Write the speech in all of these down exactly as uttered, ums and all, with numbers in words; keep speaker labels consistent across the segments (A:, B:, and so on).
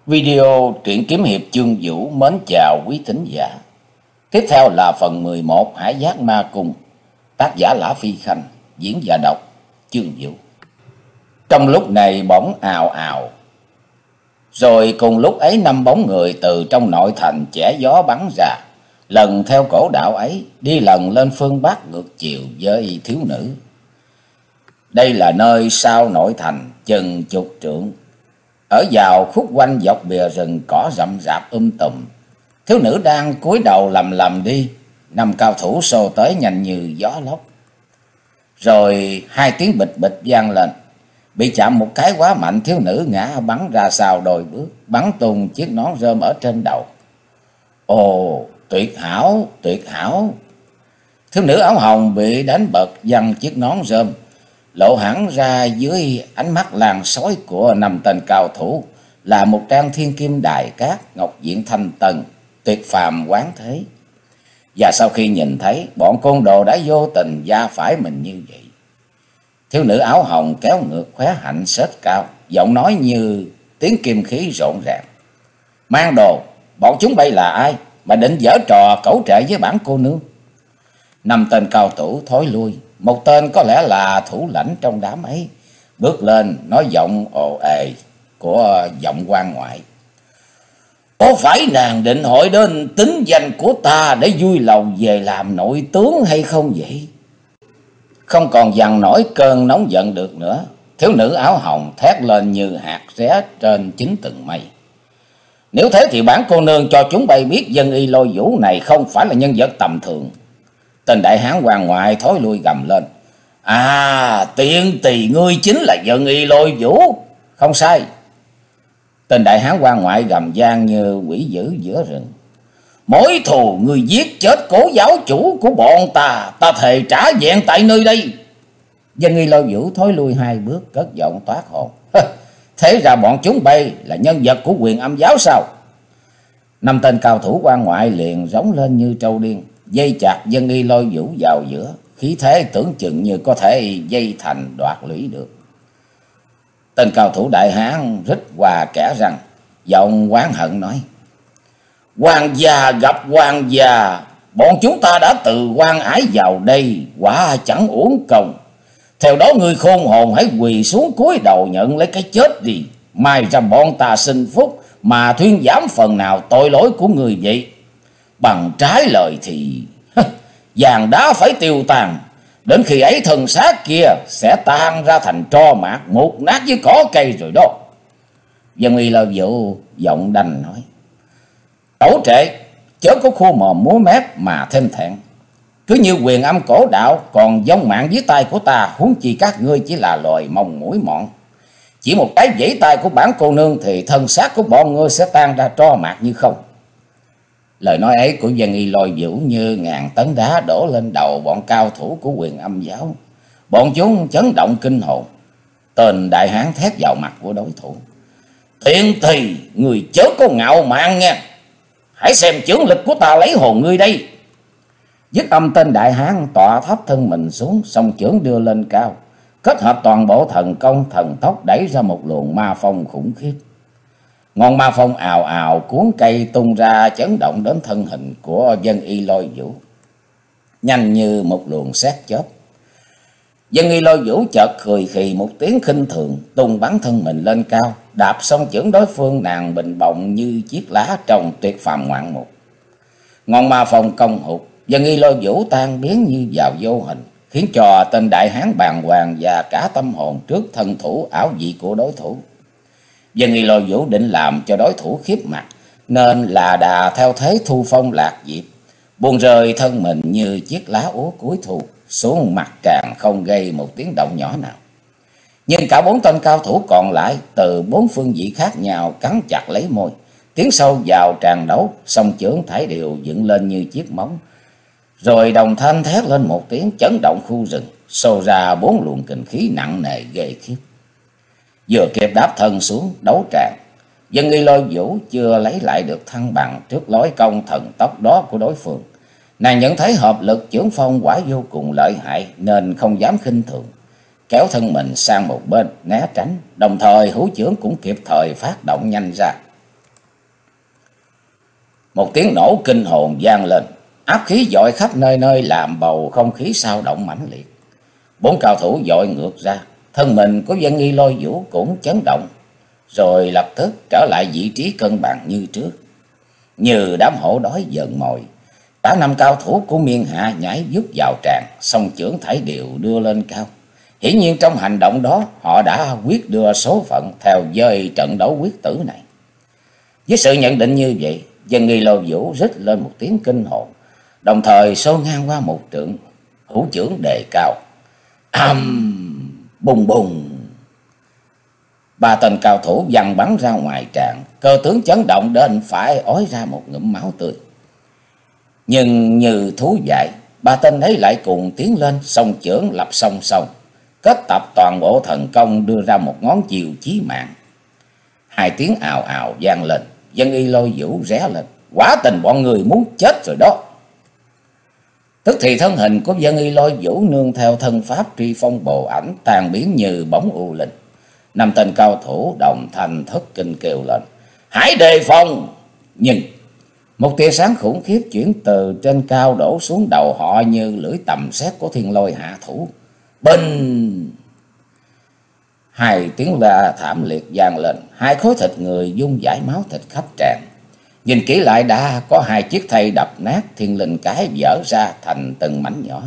A: Video truyện kiếm hiệp Chương Vũ mến chào quý thính giả. Tiếp theo là phần mười một Hải Giác Ma Cung, tác giả Lã Phi Khanh, diễn giả đọc Chương Vũ. Trong lúc này bỗng ào ào, rồi cùng lúc ấy năm bóng người từ trong nội thành chẻ gió bắn ra, lần theo cổ đạo ấy đi lần lên phương bắc ngược chiều với thiếu nữ. Đây là nơi sau nội thành chừng chục trượng, ở vào khúc quanh dọc bìa rừng cỏ rậm rạp um tùm. Thiếu nữ đang cúi đầu lầm lầm đi, năm cao thủ xô tới nhanh như gió lốc. Rồi hai tiếng bịch bịch vang lên, bị chạm một cái quá mạnh, thiếu nữ ngã bắn ra sau đôi bước, bắn tung chiếc nón rơm ở trên đầu. Ồ, tuyệt hảo, tuyệt hảo! Thiếu nữ áo hồng bị đánh bật văng chiếc nón rơm, lộ hẳn ra dưới ánh mắt làng sói của năm tên cao thủ là một trang thiên kim đài cát, ngọc diện thanh tần, tuyệt phàm quán thế. Và sau khi nhìn thấy, bọn côn đồ đã vô tình va phải mình như vậy. Thiếu nữ áo hồng kéo ngược khóe hạnh xếch cao, giọng nói như tiếng kim khí rộn ràng. Mang đồ, bọn chúng bay là ai mà định giở trò cẩu trệ với bản cô nương? Năm tên cao thủ thối lui, một tên có lẽ là thủ lãnh trong đám ấy bước lên, nói giọng ồ ề của giọng quan ngoại. Có phải nàng định hỏi đến tính danh của ta để vui lòng về làm nội tướng hay không vậy? Không còn dằn nổi cơn nóng giận được nữa, thiếu nữ áo hồng thét lên như hạt ré trên chín tầng mây. Nếu thế thì bản cô nương cho chúng bay biết dân y Lôi Vũ này không phải là nhân vật tầm thường. Tên đại hán quan ngoại thối lui gầm lên. À, tiện tỳ ngươi chính là dân y Lôi Vũ. Không sai. Tên đại hán quan ngoại gầm gian như quỷ dữ giữa rừng. Mỗi thù ngươi giết chết cố giáo chủ của bọn ta, ta thề trả vẹn tại nơi đây. Dân y Lôi Vũ thối lui hai bước, cất giọng toát hồn. Thế ra bọn chúng bay là nhân vật của Quyền Âm giáo sao? Năm tên cao thủ quan ngoại liền rống lên như trâu điên, dây chặt dân y Lôi Vũ vào giữa, khí thế tưởng chừng như có thể dây thành đoạt lũy được. Tên cao thủ đại hán rít qua kẻ răng, giọng oán hận nói. Hoàng gia gặp hoàng gia, bọn chúng ta đã từ quan ải vào đây, quả chẳng uổng công. Theo đó người khôn hồn hãy quỳ xuống cúi đầu nhận lấy cái chết đi. Mai ra bọn ta xin phúc mà thuyên giảm phần nào tội lỗi của người vậy. Bằng trái lời thì vàng đá phải tiêu tàn. Đến khi ấy thần xác kia sẽ tan ra thành tro mạc, một nát với cỏ cây rồi đó. Dân y Lôi Vũ giọng đành nói. Cẩu trệ, chớ có khu mồm múa mép mà thêm thẹn. Cứ như Quyền Âm cổ đạo còn vong mạng dưới tay của ta, huống chi các ngươi chỉ là loài mồng mũi mọn. Chỉ một cái vẫy tay của bản cô nương thì thân xác của bọn ngươi sẽ tan ra tro mạc như không. Lời nói ấy của dân y Lôi Vũ như ngàn tấn đá đổ lên đầu bọn cao thủ của Quyền Âm giáo. Bọn chúng chấn động kinh hồn. Tên đại hán thét vào mặt của đối thủ. Tiện thì người chớ có ngạo mạn nha. Hãy xem chưởng lực của ta lấy hồn ngươi đây. Dứt âm, tên đại hán tọa thấp thân mình xuống, song chưởng đưa lên cao, kết hợp toàn bộ thần công thần tốc đẩy ra một luồng ma phong khủng khiếp. Ngọn ma phong ào ào cuốn cây tung ra, chấn động đến thân hình của dân y Lôi Vũ, nhanh như một luồng sét chớp. Dân y Lôi Vũ chợt cười khì một tiếng khinh thường, tung bắn thân mình lên cao, đạp xong chưởng đối phương, nàng bình bồng như chiếc lá trông tuyệt phàm ngoạn mục. Ngọn ma phong công hụt, dân y Lôi Vũ tan biến như vào vô hình, khiến cho tên đại hán bàng hoàng và cả tâm hồn trước thân thủ ảo dị của đối thủ. Dân y Lôi Vũ định làm cho đối thủ khiếp mặt, nên là đà theo thế thu phong lạc diệp, buông rơi thân mình như chiếc lá úa cuối thu xuống mặt tràn, không gây một tiếng động nhỏ nào. Nhưng cả bốn tên cao thủ còn lại từ bốn phương vị khác nhau cắn chặt lấy môi, tiến sâu vào tràn đấu, song chưởng thải đều dựng lên như chiếc móng, rồi đồng thanh thét lên một tiếng chấn động khu rừng, xô ra bốn luồng kình khí nặng nề ghê khiếp. Vừa kịp đáp thân xuống đấu tràng, dân y Lôi Vũ chưa lấy lại được thăng bằng trước lối công thần tốc đó của đối phương. Nàng nhận thấy hợp lực chưởng phong quả vô cùng lợi hại, nên không dám khinh thường, kéo thân mình sang một bên né tránh, đồng thời hữu chưởng cũng kịp thời phát động nhanh ra. Một tiếng nổ kinh hồn vang lên, áp khí dội khắp nơi nơi làm bầu không khí sao động mãnh liệt. Bốn cao thủ dội ngược ra, thân mình của Vân Nghi Lôi Vũ cũng chấn động, rồi lập tức trở lại vị trí cân bằng như trước. Như đám hổ đói giận mồi, cả năm cao thủ của Miên Hạ nhảy vút vào tràn, song chưởng thảy đều đưa lên cao. Hiển nhiên trong hành động đó họ đã quyết đưa số phận theo dơi trận đấu quyết tử này. Với sự nhận định như vậy, Vân Nghi Lôi Vũ rít lên một tiếng kinh hồn, đồng thời xô ngang qua một trượng, hữu chưởng đề cao. Âm bùng bùng, ba tên cao thủ văng bắn ra ngoài tràn, cơ tướng chấn động đến phải ói ra một ngụm máu tươi. Nhưng như thú dại, ba tên ấy lại cùng tiến lên, song chưởng lập song song, kết tập toàn bộ thần công đưa ra một ngón chiều chí mạng. Hai tiếng ào ào vang lên, Vân Y Lôi Vũ ré lên. Quả tình bọn người muốn chết rồi đó. Tức thì thân hình của Vân Y Lôi Vũ nương theo thân pháp truy phong bồ ảnh tan biến như bóng u linh. Năm tên cao thủ đồng thanh thất kinh kêu lên: hãy đề phòng! Nhưng một tia sáng khủng khiếp chuyển từ trên cao đổ xuống đầu họ như lưỡi tầm sét của thiên lôi hạ thủ. Binh! Hai tiếng la thảm liệt vang lên, hai khối thịt người dung dãi máu thịt khắp tràn. Nhìn kỹ lại đã có hai chiếc thây đập nát, thiên linh cái vỡ ra thành từng mảnh nhỏ.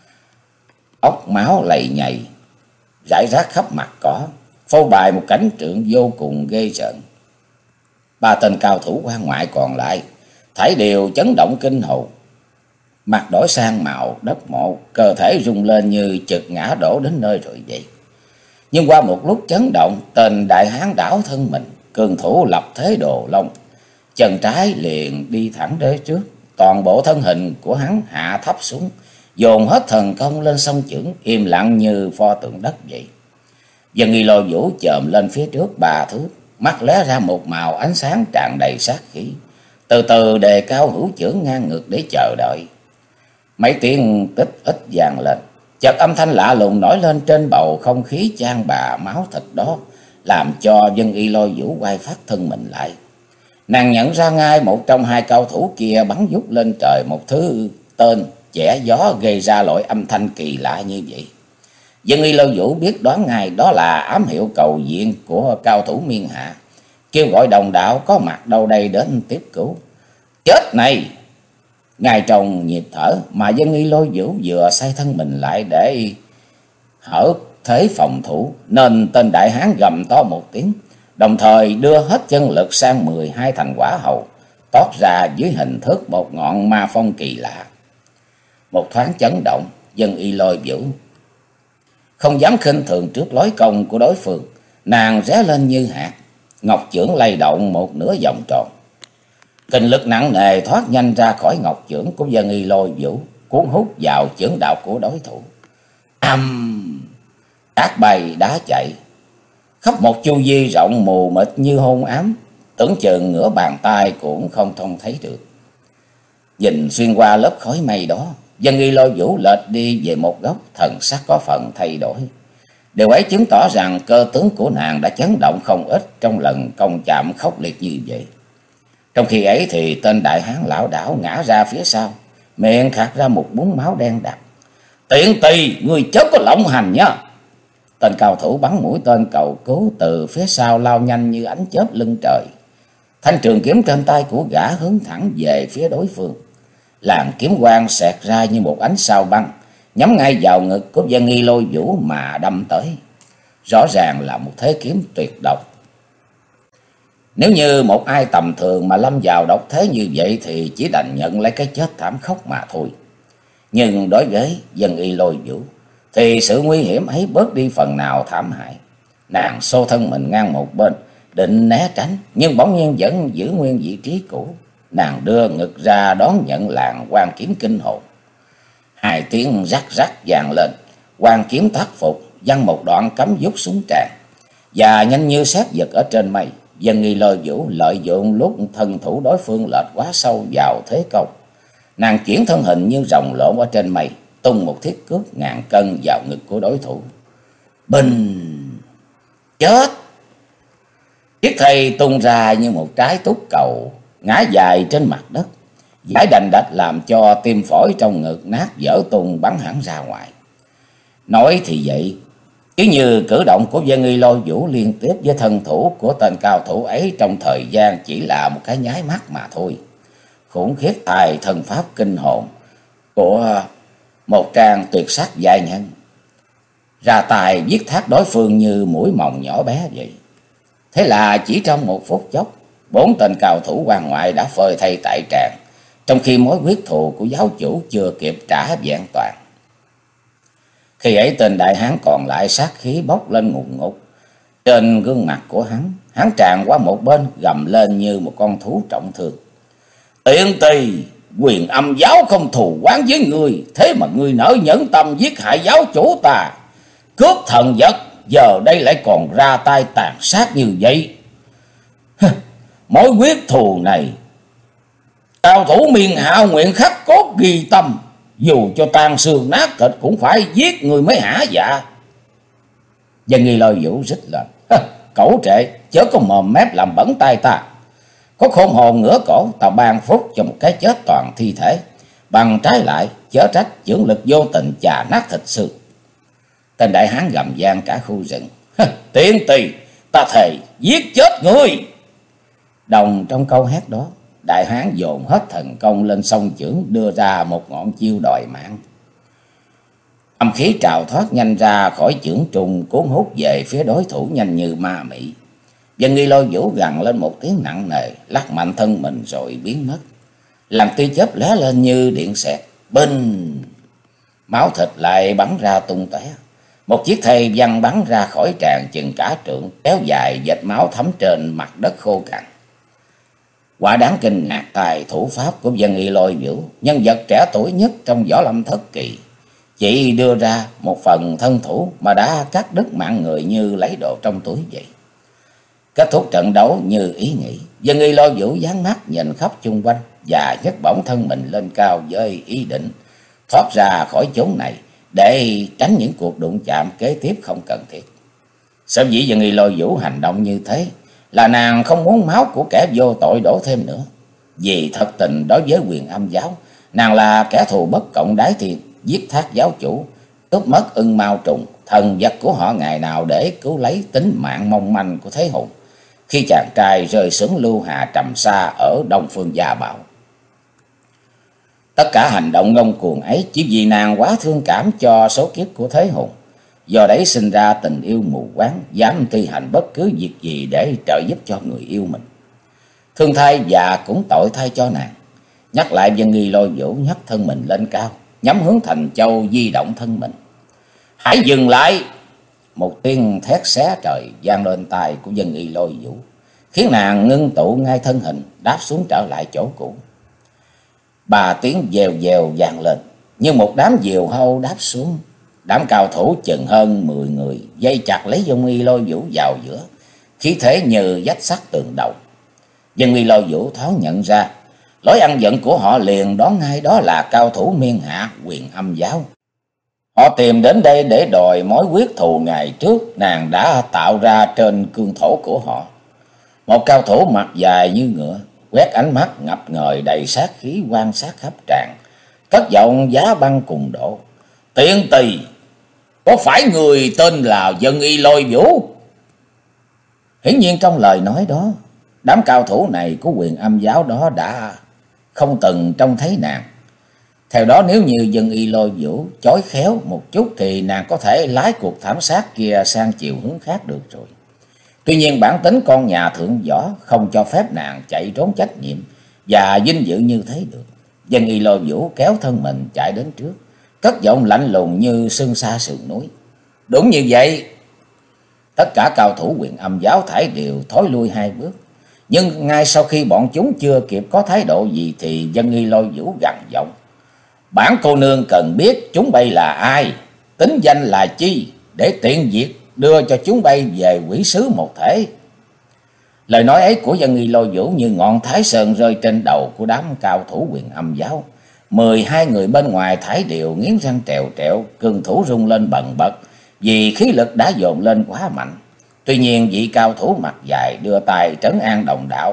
A: Ốc máu lầy nhầy rải rác khắp mặt cỏ, phô bày một cảnh tượng vô cùng ghê rợn. Ba tên cao thủ quan ngoại còn lại thảy đều chấn động kinh hồn, mặt đổi sang màu đất mộ, cơ thể rung lên như chực ngã đổ đến nơi rồi vậy. Nhưng qua một lúc chấn động, tên đại hán đảo thân mình, cường thủ lập thế đồ long, chân trái liền đi thẳng đến trước, toàn bộ thân hình của hắn hạ thấp xuống, dồn hết thần công lên song chưởng, im lặng như pho tượng đất vậy. Vân Y Lôi Vũ chồm lên phía trước ba thước, mắt lóe ra một màu ánh sáng tràn đầy sát khí, từ từ đề cao hữu chưởng ngang ngược để chờ đợi. Mấy tiếng tích ít vang lên, chợt âm thanh lạ lùng nổi lên trên bầu không khí chan bà máu thịt đó, làm cho Vân Y Lôi Vũ quay phát thân mình lại. Nàng nhận ra ngay một trong hai cao thủ kia bắn vút lên trời một thứ tên chẻ gió gây ra loại âm thanh kỳ lạ như vậy. Vân Y Lôi Vũ biết đoán ngay đó là ám hiệu cầu viện của cao thủ Miên Hạ, kêu gọi đồng đạo có mặt đâu đây đến tiếp cứu. Chết này! Ngay trong nhịp thở mà Vân Y Lôi Vũ vừa xoay thân mình lại để hở thế phòng thủ, nên tên đại hán gầm to một tiếng, đồng thời đưa hết chân lực sang mười hai thành quả hầu, tót ra dưới hình thức một ngọn ma phong kỳ lạ. Một thoáng chấn động, Vân Y Lôi Vũ không dám khinh thường trước lối công của đối phương, nàng ré lên như hạt, ngọc chưởng lay động một nửa vòng tròn. Kinh lực nặng nề thoát nhanh ra khỏi ngọc chưởng của Vân Y Lôi Vũ, cuốn hút vào chưởng đạo của đối thủ. Âm! Cát bay đá chạy, khắp một chu vi rộng mù mịt như hôn ám, tưởng chừng nửa bàn tay cũng không trông thấy được. Nhìn xuyên qua lớp khói mây đó, Vân Y Lôi Vũ lệch đi về một góc, thần sắc có phần thay đổi. Điều ấy chứng tỏ rằng cơ tướng của nàng đã chấn động không ít trong lần công chạm khốc liệt như vậy. Trong khi ấy thì tên đại hán lão đảo ngã ra phía sau, miệng khạc ra một búng máu đen đặc. Tiện tỳ, người chớ có lộng hành nhá! Tên cao thủ bắn mũi tên cầu cứu từ phía sau lao nhanh như ánh chớp lưng trời. Thanh trường kiếm trên tay của gã hướng thẳng về phía đối phương, làn kiếm quang xẹt ra như một ánh sao băng, nhắm ngay vào ngực của Vân Y Lôi Vũ mà đâm tới. Rõ ràng là một thế kiếm tuyệt độc. Nếu như một ai tầm thường mà lâm vào độc thế như vậy thì chỉ đành nhận lấy cái chết thảm khốc mà thôi. Nhưng đối với Vân Y Lôi Vũ thì sự nguy hiểm ấy bớt đi phần nào thảm hại. Nàng xô thân mình ngang một bên, định né tránh, nhưng bỗng nhiên vẫn giữ nguyên vị trí cũ. Nàng đưa ngực ra đón nhận làn quang kiếm kinh hồn. Hai tiếng rắc rắc vang lên, quang kiếm thất phục, văng một đoạn cắm dút xuống tràn, và nhanh như sét giật ở trên mây. Vân Y Lôi Vũ lợi dụng lúc thân thủ đối phương lệch quá sâu vào thế công, nàng chuyển thân hình như rồng lộn ở trên mây, tung một thiết cước ngàn cân vào ngực của đối thủ. Bình! Chết! Chiếc thây tung ra như một trái túc cầu, ngã dài trên mặt đất. Giải đành đạch làm cho tim phổi trong ngực nát vỡ tung bắn hẳn ra ngoài. Nói thì vậy, chứ như cử động của Vân Y Lôi Vũ liên tiếp với thân thủ của tên cao thủ ấy trong thời gian chỉ là một cái nháy mắt mà thôi. Khủng khiếp tài thần pháp kinh hồn của một trang tuyệt sắc giai nhân, ra tài giết thác đối phương như mũi mòng nhỏ bé vậy. Thế là chỉ trong một phút chốc, bốn tên cao thủ quan ngoại đã phơi thây tại tràng, trong khi mối quyết thù của giáo chủ chưa kịp trả vẹn toàn. Khi ấy tên đại hán còn lại sát khí bốc lên ngùn ngụt. Trên gương mặt của hắn, hắn tràn qua một bên gầm lên như một con thú trọng thương. Tiện tỳ, Quyền Âm giáo không thù oán với ngươi, thế mà ngươi nỡ nhẫn tâm giết hại giáo chủ ta, cướp thần vật, giờ đây lại còn ra tay tàn sát như vậy. Mối quyết thù này, cao thủ miền Hạ nguyện khắc cốt ghi tâm, dù cho tan xương nát thịt cũng phải giết người mới hả dạ. Vân Y Lôi Vũ rít lên, cẩu trệ, chớ có mồm mép làm bẩn tay ta. Có khôn hồn ngửa cổ, tao ban phúc cho một cái chết toàn thi thể. Bằng trái lại, chớ trách chưởng lực vô tình chà nát thịt xương. Tên đại hán gầm gian cả khu rừng, Tiện tỳ, ta thề giết chết ngươi. Đồng trong câu hét đó, đại hán dồn hết thần công lên song chưởng, đưa ra một ngọn chiêu đòi mạng. Âm khí trào thoát nhanh ra khỏi chưởng trùng, cuốn hút về phía đối thủ nhanh như ma mị. Vân Y Lôi Vũ gằn lên một tiếng nặng nề, lắc mạnh thân mình rồi biến mất. Làn tia chớp lóe lên như điện xẹt, binh, máu thịt lại bắn ra tung tóe. Một chiếc thây văng bắn ra khỏi tràng chừng cả trượng, kéo dài vệt máu thấm trên mặt đất khô cằn. Quả đáng kinh ngạc tài thủ pháp của Vân Y Lôi Vũ, nhân vật trẻ tuổi nhất trong võ lâm thất kỳ, chỉ đưa ra một phần thân thủ mà đã cắt đứt mạng người như lấy đồ trong túi vậy. Kết thúc trận đấu như ý nghĩ, Vân Y Lôi Vũ dán mắt nhìn khắp chung quanh và nhấc bổng thân mình lên cao với ý định thoát ra khỏi chốn này để tránh những cuộc đụng chạm kế tiếp không cần thiết. Sở dĩ Vân Y Lôi Vũ hành động như thế là nàng không muốn máu của kẻ vô tội đổ thêm nữa. Vì thật tình đối với Quyền Âm giáo, nàng là kẻ thù bất cộng đái thiên, giết thác giáo chủ, cướp mất ưng mao trùng, thần vật của họ ngày nào để cứu lấy tính mạng mong manh của Thế Hùng khi chàng trai rơi xuống lưu hà trầm xa ở Đông Phương Gia Bảo. Tất cả hành động ngông cuồng ấy chỉ vì nàng quá thương cảm cho số kiếp của Thế Hùng, do đấy sinh ra tình yêu mù quáng, dám thi hành bất cứ việc gì để trợ giúp cho người yêu mình. Thương thay và cũng tội thay cho nàng. Nhắc lại, Vân Y Lôi Vũ nhấc thân mình lên cao, nhắm hướng Thành Châu di động thân mình. Hãy dừng lại! Một tiếng thét xé trời vang lên tai của Vân Y Lôi Vũ, khiến nàng ngưng tụ ngay thân hình, đáp xuống trở lại chỗ cũ. Ba tiếng dèo dèo vang lên, như một đám diều hâu đáp xuống. Đám cao thủ chừng hơn mười người dây chặt lấy Vân Y Lôi Vũ vào giữa, khí thế như vách sắt tường đầu. Vân Y Lôi Vũ thoáng nhận ra, lối ăn giận của họ liền đoán ngay đó là cao thủ miên hạ Quyền Âm giáo. Họ tìm đến đây để đòi mối quyết thù ngày trước nàng đã tạo ra trên cương thổ của họ. Một cao thủ mặt dài như ngựa, quét ánh mắt ngập ngời đầy sát khí quan sát khắp tràng, cất giọng giá băng cùng độ. Tiện tỳ, có phải người tên là Vân Y Lôi Vũ? Hiển nhiên trong lời nói đó, đám cao thủ này của Quyền Âm giáo đó đã không từng trông thấy nàng. Theo đó, nếu như Vân Y Lôi Vũ chối khéo một chút thì nàng có thể lái cuộc thảm sát kia sang chiều hướng khác được rồi. Tuy nhiên bản tính con nhà thượng võ không cho phép nàng chạy trốn trách nhiệm và vinh dự như thế được. Vân Y Lôi Vũ kéo thân mình chạy đến trước, cất giọng lạnh lùng như sương sa sườn núi. Đúng như vậy. Tất cả cao thủ Quyền Âm giáo thảy đều thối lui hai bước. Nhưng ngay sau khi bọn chúng chưa kịp có thái độ gì thì Vân Y Lôi Vũ gằn giọng. Bản cô nương cần biết chúng bay là ai, tính danh là chi, để tiện việc đưa cho chúng bay về quỷ xứ một thể. Lời nói ấy của Vân Y Lôi Vũ như ngọn thái sơn rơi trên đầu của đám cao thủ Quyền Âm giáo. Mười hai người bên ngoài thải đều nghiến răng trèo trẹo, cương thủ rung lên bần bật vì khí lực đã dồn lên quá mạnh. Tuy nhiên vị cao thủ mặt dài đưa tay trấn an đồng đạo,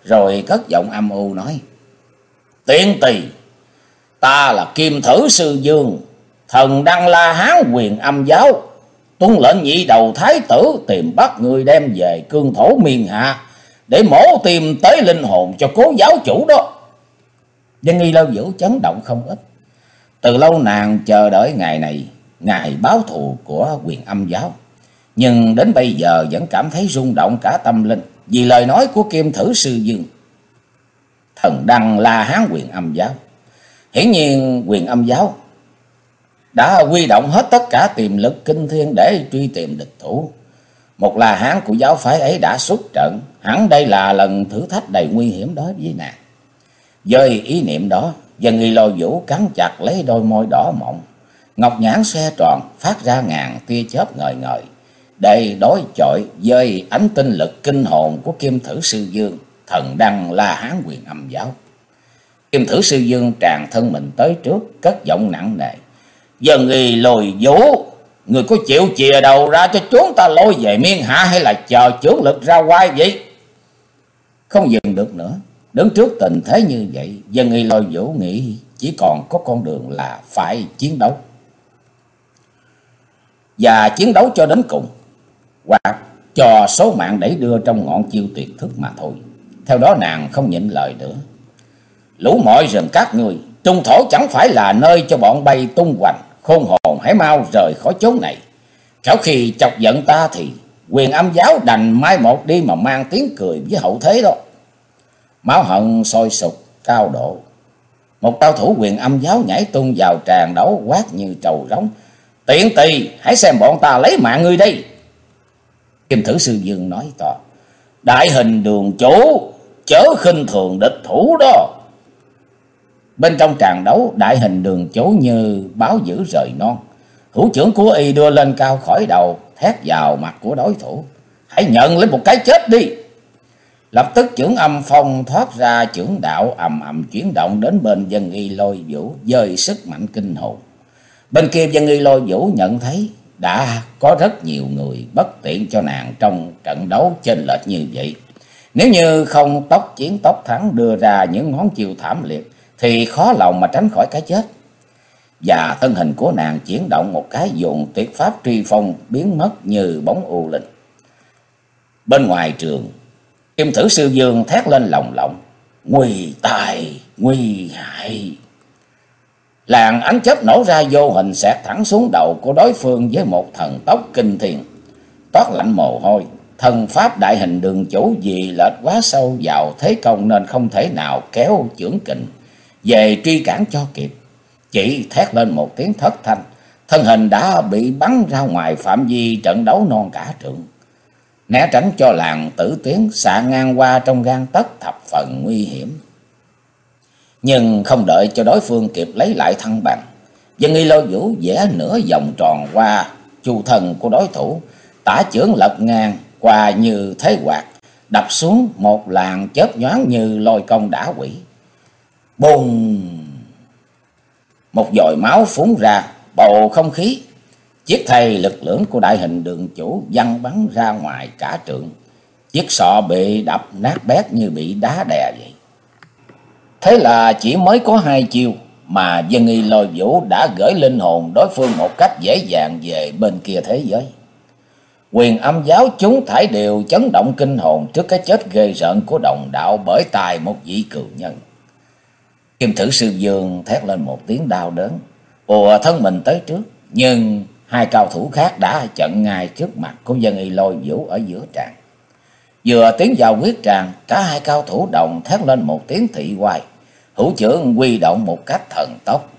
A: rồi cất giọng âm u nói: Tiện tỳ, ta là Kim Thử Sư Dương, thần Đăng La Hán Huyền Âm Giáo, tuân lệnh nhị đầu thái tử tìm bắt người đem về cương thổ miền hạ để mổ tìm tới linh hồn cho cố giáo chủ đó. Dân Nghi Lâu Vũ chấn động không ít. Từ lâu nàng chờ đợi ngày này, ngày báo thù của Huyền Âm Giáo, nhưng đến bây giờ vẫn cảm thấy rung động cả tâm linh vì lời nói của Kim Thử Sư Dương, thần Đăng La Hán Huyền Âm Giáo. Hiển nhiên Huyền Âm Giáo đã huy động hết tất cả tiềm lực kinh thiên để truy tìm địch thủ. Một La Hán của giáo phái ấy đã xuất trận, hẳn đây là lần thử thách đầy nguy hiểm đó với nàng. Với ý niệm đó, Dân Y Lôi Vũ cắn chặt lấy đôi môi đỏ mọng, ngọc nhãn xoe tròn phát ra ngàn tia chớp ngời ngời, để đối chọi với ánh tinh lực kinh hồn của Kim Thử Sư Dương, thần Đăng La Hán Huyền Âm Giáo. Kim Thử Sư Dương tràn thân mình tới trước, cất giọng nặng nề: Dân Y Lôi Vũ, người có chịu chìa đầu ra cho chúng ta lôi về miên hạ, hay là chờ chưởng lực ra quay vậy? Không dừng được nữa, đứng trước tình thế như vậy, Dân Y Lôi Vũ nghĩ chỉ còn có con đường là phải chiến đấu, và chiến đấu cho đến cùng, hoặc cho số mạng đẩy đưa trong ngọn chiêu tuyệt thức mà thôi. Theo đó nàng không nhịn lời nữa: Lũ mọi rừng các ngươi, trung thổ chẳng phải là nơi cho bọn bay tung hoành, khôn hồn hãy mau rời khỏi chốn này. Kẻo khi chọc giận ta thì Huyền Âm Giáo đành mai một đi mà mang tiếng cười với hậu thế đó. Máu hận sôi sục cao độ, một cao thủ Huyền Âm Giáo nhảy tung vào tràn đấu, quát như trầu rống: Tiện tỳ, hãy xem bọn ta lấy mạng ngươi đây. Kim Thử Sư Dương nói to: Đại Hình Đường chủ, chớ khinh thường địch thủ đó. Bên trong tràn đấu, Đại Hình Đường chủ như báo dữ rời non, hữu trưởng của y đưa lên cao khỏi đầu, thét vào mặt của đối thủ: Hãy nhận lấy một cái chết đi. Lập tức chưởng âm phong thoát ra, chưởng đạo ầm ầm chuyển động đến bên Dân Y Lôi Vũ với sức mạnh kinh hồn. Bên kia Dân Y Lôi Vũ nhận thấy đã có rất nhiều người bất tiện cho nàng trong trận đấu chênh lệch như vậy. Nếu như không tốc chiến tốc thắng, đưa ra những ngón chiêu thảm liệt, thì khó lòng mà tránh khỏi cái chết. Và thân hình của nàng chuyển động một cái, dùng tuyệt pháp truy phong biến mất như bóng u linh. Bên ngoài trường, Kim Thử Sư Dương thét lên lồng lộng: Nguy tài, nguy hại. Làn ánh chớp nổ ra vô hình, xẹt thẳng xuống đầu của đối phương với một thần tốc kinh thiên. Toát lạnh mồ hôi, thần pháp Đại Hình Đường chủ vì lệch quá sâu vào thế công nên không thể nào kéo chưởng kình về truy cản cho kịp. Chỉ thét lên một tiếng thất thanh, thân hình đã bị bắn ra ngoài phạm vi trận đấu non cả trượng. Né tránh cho làn tử tiến xạ ngang qua trong gang tấc, thập phần nguy hiểm. Nhưng không đợi cho đối phương kịp lấy lại thăng bằng, Dân Y Lôi Vũ vẽ nửa vòng tròn qua chu thân của đối thủ, tả chưởng lật ngang qua như thế quạt, đập xuống một làn chớp nhoáng như lôi công đả quỷ. Bùng! Một dòi máu phúng ra, bầu không khí. Chiếc thầy lực lưỡng của Đại Hình Đường chủ văng bắn ra ngoài cả trượng. Chiếc sọ bị đập nát bét như bị đá đè vậy. Thế là chỉ mới có hai chiêu mà Dân Y Lôi Vũ đã gửi linh hồn đối phương một cách dễ dàng về bên kia thế giới. Huyền Âm Giáo chúng thải đều chấn động kinh hồn trước cái chết ghê rợn của đồng đạo bởi tài một vị cừu nhân. Kim Thử Sư Dương thét lên một tiếng đau đớn, ùa thân mình tới trước, nhưng hai cao thủ khác đã chặn ngay trước mặt của Dân Y Lôi Vũ ở giữa tràng. Vừa tiến vào quyết tràng, cả hai cao thủ đồng thét lên một tiếng thị oai, hữu chưởng huy động một cách thần tốc.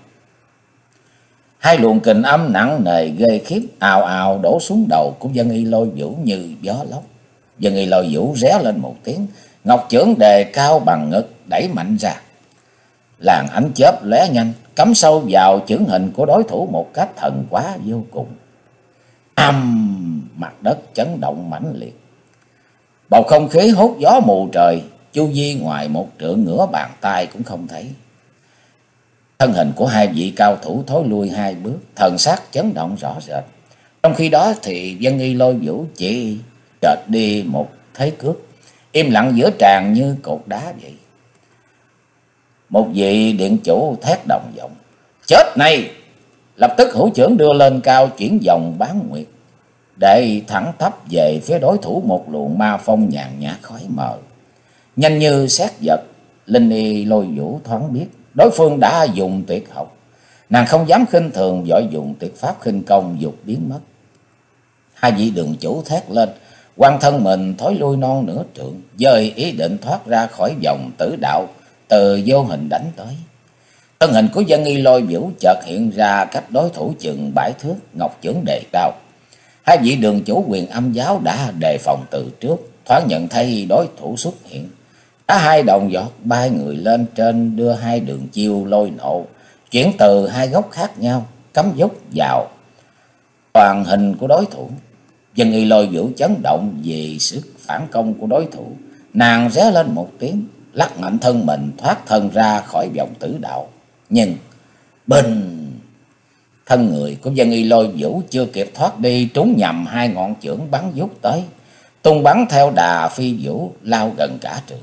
A: Hai luồng kình âm nặng nề ghê khiếp ào ào đổ xuống đầu của Dân Y Lôi Vũ như gió lốc. Dân Y Lôi Vũ ré lên một tiếng, ngọc chưởng đề cao bằng ngực đẩy mạnh ra. Làn ánh chớp lóe nhanh, cắm sâu vào chưởng hình của đối thủ một cách thần quá vô cùng. Âm, mặt đất chấn động mãnh liệt. Bầu không khí hốt gió mù trời, chu vi ngoài một trượng nửa bàn tay cũng không thấy. Thân hình của hai vị cao thủ thối lui hai bước, thần sắc chấn động rõ rệt. Trong khi đó thì Dân Y Lôi Vũ chỉ trệt đi một thế cước, im lặng giữa tràn như cột đá vậy. Một vị điện chủ thét đồng giọng: "Chết này!" Lập tức hữu chưởng đưa lên cao chuyển dòng bán nguyệt, để thẳng tắp về phía đối thủ một luồng ma phong nhàn nhạt khói mờ. Nhanh như sét giật, Linh Y Lôi Vũ thoáng biết đối phương đã dùng tuyệt học. Nàng không dám khinh thường, vội dùng tuyệt pháp khinh công dục biến mất. Hai vị đường chủ thét lên, quăng thân mình thối lui non nửa trượng, dời ý định thoát ra khỏi vòng tử đạo từ vô hình đánh tới. Thân hình của Dân Y Lôi Vũ chợt hiện ra cách đối thủ chừng bảy thước, ngọc chưởng đề cao. Hai vị đường chủ Huyền Âm giáo đã đề phòng từ trước, thoáng nhận thấy đối thủ xuất hiện. Cả hai đồng giọt bay người lên trên, đưa hai đường chiêu lôi nộ chuyển từ hai góc khác nhau cắm dốc vào toàn hình của đối thủ. Dân Y Lôi Vũ chấn động vì sức phản công của đối thủ, nàng ré lên một tiếng, lắc mạnh thân mình thoát thân ra khỏi vòng tử đạo. Nhưng bình, thân người của Dân Y Lôi Vũ chưa kịp thoát đi, trúng nhầm hai ngọn chưởng bắn vút tới, tung bắn theo đà phi vũ lao gần cả trường.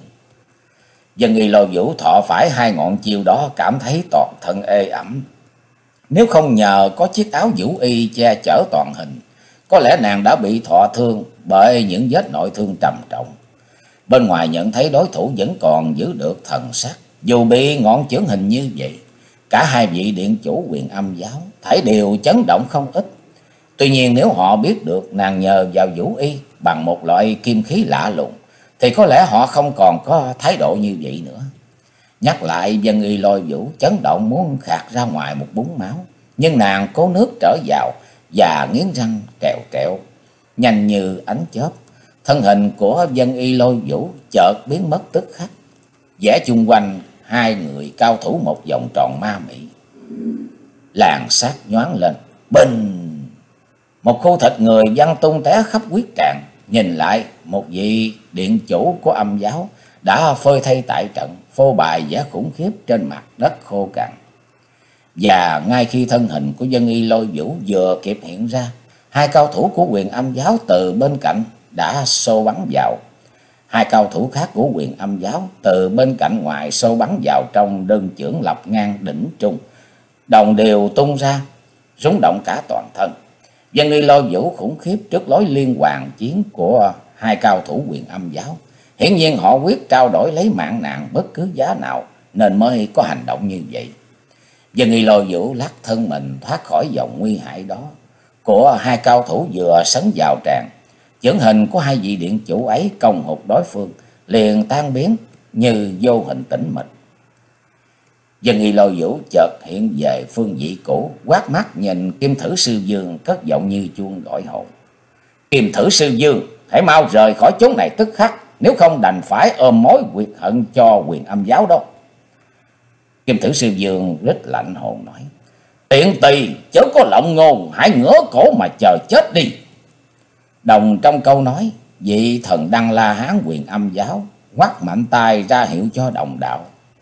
A: Dân Y Lôi Vũ thọ phải hai ngọn chiêu đó, cảm thấy toàn thân ê ẩm. Nếu không nhờ có chiếc áo vũ y che chở toàn hình, có lẽ nàng đã bị thọ thương bởi những vết nội thương trầm trọng. Bên ngoài nhận thấy đối thủ vẫn còn giữ được thần sắc, dù bị ngọn chưởng hình như vậy. Cả hai vị điện chủ Huyền Âm giáo thảy đều chấn động không ít. Tuy nhiên nếu họ biết được nàng nhờ vào vũ y bằng một loại kim khí lạ lùng, thì có lẽ họ không còn có thái độ như vậy nữa. Nhắc lại, Dân Y Lôi Vũ chấn động muốn khạc ra ngoài một búng máu, nhưng nàng cố nước trở vào và nghiến răng trèo trẹo. Nhanh như ánh chớp, thân hình của Dân Y Lôi Vũ chợt biến mất tức khắc. Vẽ chung quanh hai người cao thủ một vòng tròn ma mị. Làn sát nhoáng lên, bình, một khu thịt người văng tung té khắp huyết tràng. Nhìn lại, một vị điện chủ của Âm giáo đã phơi thây tại trận, phô bày vẻ khủng khiếp trên mặt đất khô cằn. Và ngay khi thân hình của Dân Y Lôi Vũ vừa kịp hiện ra, hai cao thủ của Huyền Âm giáo từ bên cạnh đã xô bắn vào. Hai cao thủ khác của Huyền Âm giáo từ bên cạnh ngoài xô bắn vào trong, đơn chưởng lập ngang đỉnh trung, đồng đều tung ra, rúng động cả toàn thân. Dân Y Lôi Vũ khủng khiếp trước lối liên hoàn chiến của hai cao thủ Huyền Âm giáo. Hiển nhiên họ quyết trao đổi lấy mạng nạn bất cứ giá nào, nên mới có hành động như vậy. Dân Y Lôi Vũ lắc thân mình thoát khỏi vòng nguy hại đó của hai cao thủ vừa sấn vào tràng. Chưởng hình của hai vị điện chủ ấy công hụt đối phương, liền tan biến như vô hình tĩnh mịch. Dân Y Lôi Vũ chợt hiện về phương vị cũ, quát mắt nhìn Kim Thử Sư Dương, cất giọng như chuông gọi hồn: "Kim Thử Sư Dương, hãy mau rời khỏi chốn này tức khắc, nếu không đành phải ôm mối quyệt hận cho Huyền Âm giáo đó." Kim Thử Sư Dương rít lạnh hồn nói: "Tiện tỳ chớ có lộng ngôn, hãy ngửa cổ mà chờ chết đi." Đồng trong câu nói, vị thần Đăng La Hán Huyền Âm giáo ngoắt mạnh tay ra hiệu cho đồng đạo.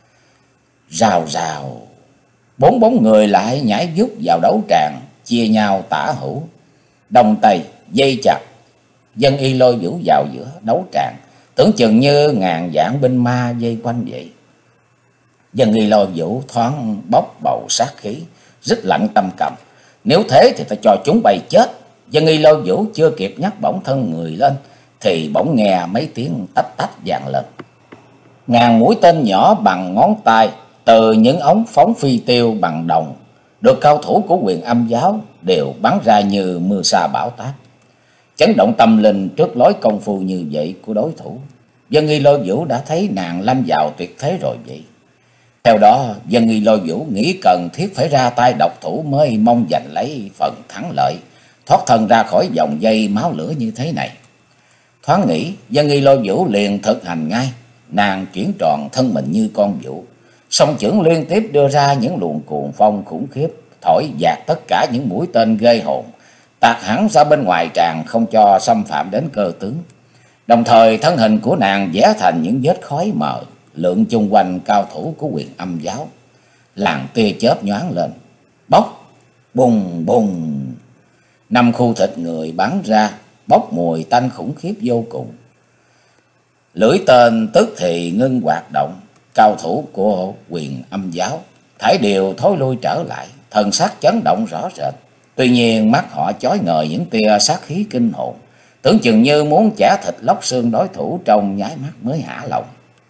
A: Rào rào, bốn bóng người lại nhảy vút vào đấu tràng, chia nhau tả hữu, đông tây dây chặt. Dân Y Lôi Vũ vào giữa đấu tràng, tưởng chừng như ngàn vạn binh ma dây quanh vậy. Dân Y Lôi Vũ thoáng bốc bầu sát khí, rít lạnh tâm cầm: "Nếu thế thì phải cho chúng bay chết." Dân Y Lôi Vũ chưa kịp nhắc bổng thân người lên, thì bỗng nghe mấy tiếng tách tách vang lên. Ngàn mũi tên nhỏ bằng ngón tay từ những ống phóng phi tiêu bằng đồng, được cao thủ của Huyền Âm giáo đều bắn ra như mưa sa bão táp. Chấn động tâm linh trước lối công phu như vậy của đối thủ, Dân Y Lôi Vũ đã thấy nàng lâm vào tuyệt thế rồi vậy. Theo đó, Dân Y Lôi Vũ nghĩ cần thiết phải ra tay độc thủ mới mong giành lấy phần thắng lợi, thoát thân ra khỏi vòng dây máu lửa như thế này. Thoáng nghĩ, Dân Y Lôi Vũ liền thực hành ngay. Nàng chuyển tròn thân mình như con vũ, song chưởng liên tiếp đưa ra những luồng cuồng phong khủng khiếp, thổi dạt tất cả những mũi tên ghê hồn, tạt hẳn ra bên ngoài tràng, không cho xâm phạm đến cơ tướng. Đồng thời thân hình của nàng vẽ thành những vết khói mờ, lượn chung quanh cao thủ của Huyền Âm giáo. Làn tia chớp nhoáng lên, bốc, bùng bùng. Năm khu thịt người bắn ra, bốc mùi tanh khủng khiếp vô cùng. Lưỡi tên tức thì ngưng hoạt động. Cao thủ của Huyền Âm giáo thảy đều thối lui trở lại, thần sắc chấn động rõ rệt. Tuy nhiên mắt họ chói ngời những tia sát khí kinh hồn, tưởng chừng như muốn chẻ thịt lóc xương đối thủ trong nháy mắt mới hả lòng.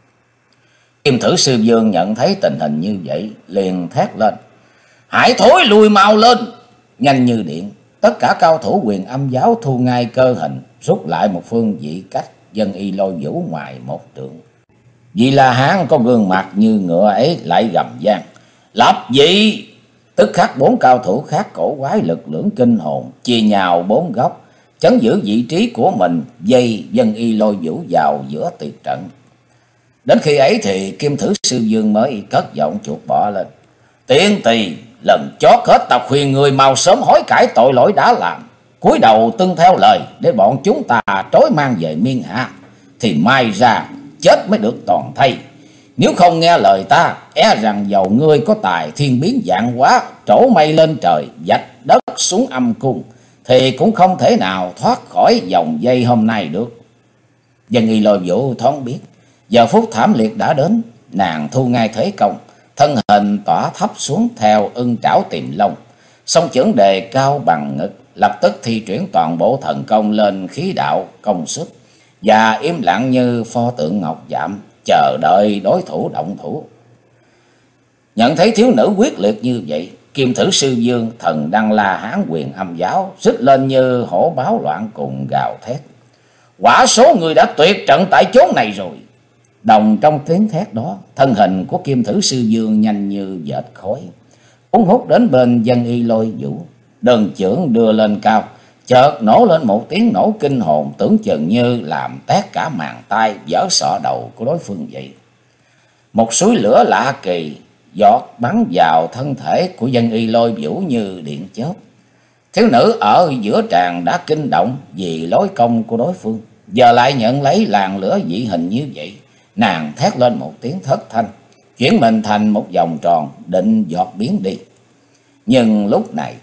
A: Kim Thử Sư Dương nhận thấy tình hình như vậy, liền thét lên: "Hãy thối lui mau lên!" Nhanh như điện, tất cả cao thủ Huyền Âm giáo thu ngay cơ hình, rút lại một phương vị cách Dân Y Lôi Vũ ngoài một trượng. Vì La Hán có gương mặt như ngựa ấy lại gầm vang: "Lập dị!" Tức khắc bốn cao thủ khác cổ quái lực lưỡng kinh hồn, chia nhào bốn góc, chấn giữ vị trí của mình, dây Dân Y Lôi Vũ vào giữa tuyệt trận. Đến khi ấy thì Kim Thử Sư Dương mới cất giọng chuột bọ lên: "Tiên tỳ, lần chót hết ta khuyên người mau sớm hối cải tội lỗi đã làm, cúi đầu tuân theo lời để bọn chúng ta trối mang về miên hạ, thì mai ra chết mới được toàn thây. Nếu không nghe lời ta, e rằng dầu ngươi có tài thiên biến vạn hóa, trổ mây lên trời, vạch đất xuống âm cung, thì cũng không thể nào thoát khỏi dòng dây hôm nay được." Dân Y Lôi Vũ thoáng biết giờ phút thảm liệt đã đến, nàng thu ngay thế công, thân hình tỏa thấp xuống theo ưng trảo tìm long, song chưởng đề cao bằng ngực, lập tức thi triển toàn bộ thần công lên khí đạo công sức, và im lặng như pho tượng ngọc chạm, chờ đợi đối thủ động thủ. Nhận thấy thiếu nữ quyết liệt như vậy, Kim Thử Sư Dương thần đăng La Hán Huyền Âm giáo rít lên như hổ báo loạn cùng gào thét: "Quả số người đã tuyệt trận tại chốn này rồi!" Đồng trong tiếng thét đó, thân hình của Kim Thử Sư Dương nhanh như dệt khói, cuốn hút đến bên Dân Y Lôi Vũ. Đơn chưởng đưa lên cao, chợt nổ lên một tiếng nổ kinh hồn, tưởng chừng như làm tét cả màng tay vỡ sọ đầu của đối phương vậy. Một suối lửa lạ kỳ giọt bắn vào thân thể của Dân Y Lôi Vũ như điện chớp. Thiếu nữ ở giữa tràng đã kinh động vì lối công của đối phương, giờ lại nhận lấy làn lửa dị hình như vậy. Nàng thét lên một tiếng thất thanh, chuyển mình thành một vòng tròn, định giọt biến đi. Nhưng lúc này,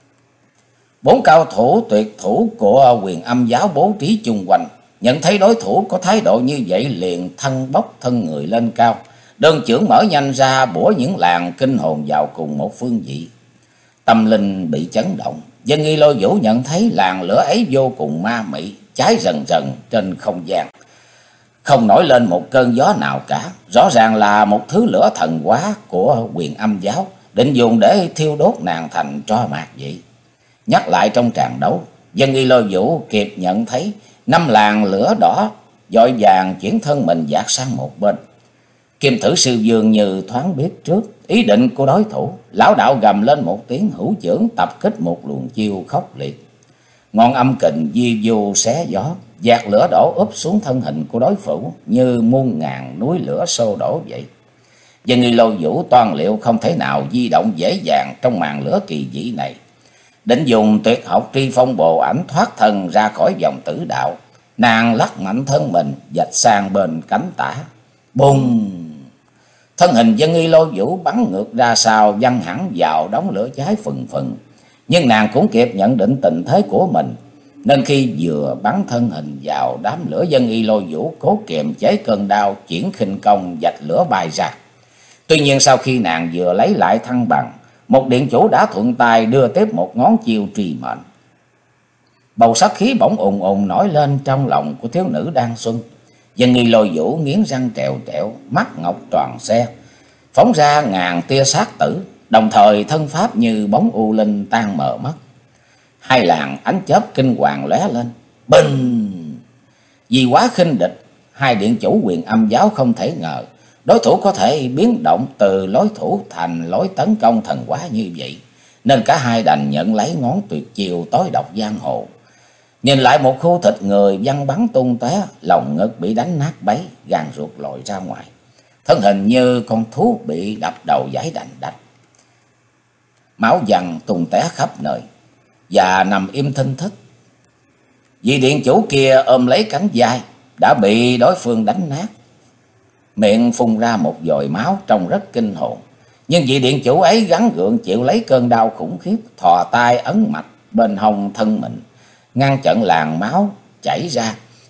A: bốn cao thủ tuyệt thủ của Huyền Âm giáo bố trí chung quanh, nhận thấy đối thủ có thái độ như vậy, liền thân bốc thân người lên cao, đơn chưởng mở nhanh ra, bủa những làn kinh hồn vào cùng một phương vị. Tâm linh bị chấn động, Dân Y Lôi Vũ nhận thấy làn lửa ấy vô cùng ma mị, cháy rần rần trên không gian, không nổi lên một cơn gió nào cả. Rõ ràng là một thứ lửa thần hóa của Huyền Âm giáo, định dùng để thiêu đốt nàng thành tro mạc vậy. Nhắc lại trong tràng đấu, Dân Y Lôi Vũ kịp nhận thấy năm làn lửa đỏ vội vàng chuyển thân mình dạt sang một bên. Kim Thử Sư Dương như thoáng biết trước ý định của đối thủ, lão đạo gầm lên một tiếng, hữu chưởng tập kích một luồng chiêu khốc liệt. Ngọn âm kình di du xé gió, dạt lửa đổ úp xuống thân hình của đối thủ như muôn ngàn núi lửa xô đổ vậy. Dân Y Lôi Vũ toan liệu không thể nào di động dễ dàng trong màn lửa kỳ dị này, định dùng tuyệt học Tri Phong Bồ Ảnh thoát thân ra khỏi vòng tử đạo. Nàng lắc mạnh thân mình vạch sang bên cánh tả, bùng! Thân hình Dân Y Lôi Vũ bắn ngược ra sau, văng hẳn vào đống lửa cháy phừng phừng. Nhưng nàng cũng kịp nhận định tình thế của mình, nên khi vừa bắn thân hình vào đám lửa, Dân Y Lôi Vũ cố kiềm chế cơn đau, chuyển khinh công vạch lửa bay ra. Tuy nhiên sau khi nàng vừa lấy lại thăng bằng, một điện chủ đã thuận tay đưa tiếp một ngón chiêu trì mệnh. Bầu sát khí bỗng ùn ùn nổi lên trong lòng của thiếu nữ đang xuân. Dân Y Lôi Vũ nghiến răng trèo trẹo, mắt ngọc tròn xe, phóng ra ngàn tia sát tử, đồng thời thân pháp như bóng u linh tan mờ mất. Hai làn ánh chớp kinh hoàng lóe lên, bình! Vì quá khinh địch, hai điện chủ Huyền Âm giáo không thể ngờ đối thủ có thể biến động từ lối thủ thành lối tấn công thần quá như vậy, nên cả hai đành nhận lấy ngón tuyệt chiêu tối độc giang hồ. Nhìn lại một khu thịt người văng bắn tung tóe, lòng ngực bị đánh nát bấy, gan ruột lòi ra ngoài, thân hình như con thú bị đập đầu giấy đành đạch, máu văng tung té khắp nơi và nằm im thinh thích. Vị điện chủ kia ôm lấy cánh vai đã bị đối phương đánh nát, miệng phun ra một dồi máu trông rất kinh hồn. Nhưng vị điện chủ ấy gắng gượng chịu lấy cơn đau khủng khiếp, thò tay ấn mạch bên hông thân mình, ngăn chặn làn máu chảy ra,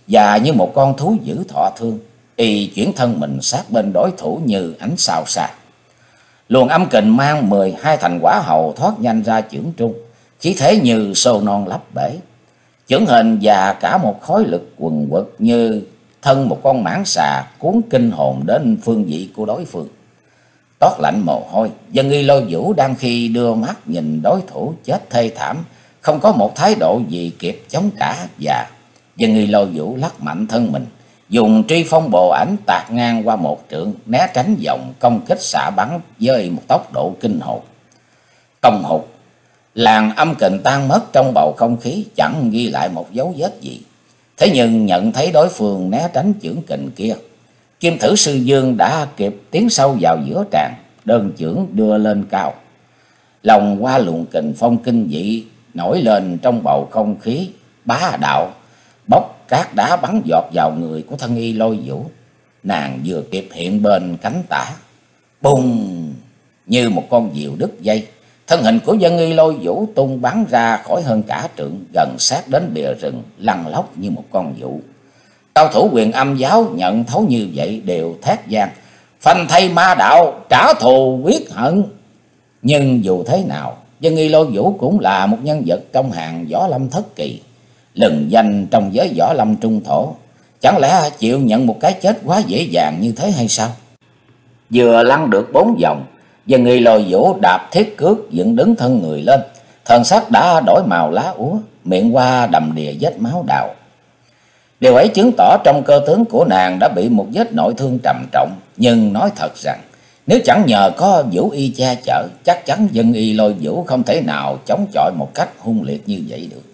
A: và như một con thú dữ thọ thương, y chuyển thân mình sát bên đối thủ như ánh sao xa. Luồng âm kình mang mười hai thành quả hầu thoát nhanh ra chưởng trung, khí thế như xô non lấp bể. Chưởng hình và cả một khối lực quần quật như thân một con mãng xà cuốn kinh hồn đến phương vị của đối phương. Toát lạnh mồ hôi, Dân Y Lôi Vũ đang khi đưa mắt nhìn đối thủ chết thê thảm, không có một thái độ gì kịp chống trả, và Dân Y Lôi Vũ lắc mạnh thân mình, dùng tri phong bộ ảnh tạt ngang qua một trượng, né tránh dòng công kích xạ bắn với một tốc độ kinh hồn. Công hụt, làn âm kình tan mất trong bầu không khí, chẳng ghi lại một dấu vết gì. Thế nhưng nhận thấy đối phương né tránh chưởng kình kia, Kim Thử Sư Dương đã kịp tiến sâu vào giữa tràng, đơn chưởng đưa lên cao. Lòng qua luồng kình phong kinh dị nổi lên trong bầu không khí bá đạo, bốc cát đá bắn giọt vào người của thân Y Lôi Vũ. Nàng vừa kịp hiện bên cánh tả, bùng, như một con diều đứt dây, thân hình của Dân Y Lôi Vũ tung bắn ra khỏi hơn cả trượng, gần sát đến bìa rừng, lăn lóc như một con dụ. Cao thủ Huyền Âm giáo nhận thấu như vậy đều thét vang: phanh thay ma đạo, trả thù quyết hận. Nhưng dù thế nào, Dân Y Lôi Vũ cũng là một nhân vật trong hàng võ lâm thất kỳ, lừng danh trong giới võ lâm trung thổ. Chẳng lẽ chịu nhận một cái chết quá dễ dàng như thế hay sao? Vừa lăn được bốn vòng, Dân Y Lôi Vũ đạp thiết cước dựng đứng thân người lên, thần sắc đã đổi màu lá úa, miệng hoa đầm đìa vết máu đào. Điều ấy chứng tỏ trong cơ tướng của nàng đã bị một vết nội thương trầm trọng. Nhưng nói thật rằng, nếu chẳng nhờ có Vũ Y che chở, chắc chắn Dân Y Lôi Vũ không thể nào chống chọi một cách hung liệt như vậy được.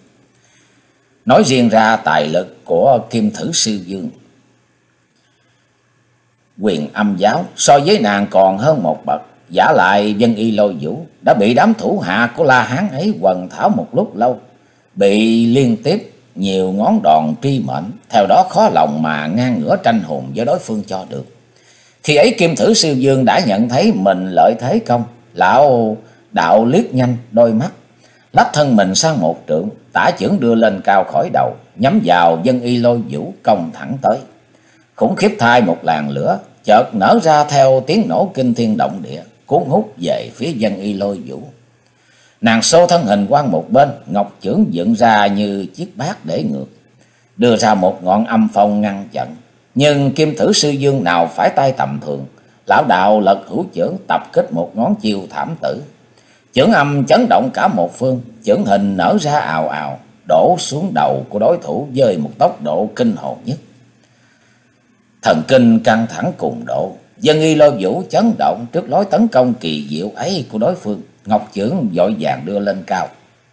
A: Nói riêng ra tài lực của Kim Thử Sư Dương, Huyền Âm giáo so với nàng còn hơn một bậc. Giả lại Dân Y Lôi Vũ đã bị đám thủ hạ của La Hán ấy quần thảo một lúc lâu, bị liên tiếp nhiều ngón đòn tri mệnh, theo đó khó lòng mà ngang ngửa tranh hùng với đối phương cho được. Khi ấy Kim Thử Sư Dương đã nhận thấy mình lợi thế công, lão đạo liếc nhanh đôi mắt, lách thân mình sang một trượng, tả chưởng đưa lên cao khỏi đầu, nhắm vào Dân Y Lôi Vũ công thẳng tới. Khủng khiếp thai một làn lửa chợt nở ra theo tiếng nổ kinh thiên động địa, cuốn hút về phía Dân Y Lôi Vũ. Nàng xô thân hình qua một bên, ngọc chưởng dựng ra như chiếc bát để ngược, đưa ra một ngọn âm phong ngăn chặn. Nhưng Kim Thử Sư Dương nào phải tay tầm thường, lão đạo lật hữu chưởng tập kích một ngón chiêu thảm tử. Chưởng âm chấn động cả một phương, chưởng hình nở ra ào ào, đổ xuống đầu của đối thủ với một tốc độ kinh hồn nhất. Thần kinh căng thẳng cùng độ, Dân Y Lôi Vũ chấn động trước lối tấn công kỳ diệu ấy của đối phương, ngọc chưởng vội vàng đưa lên cao.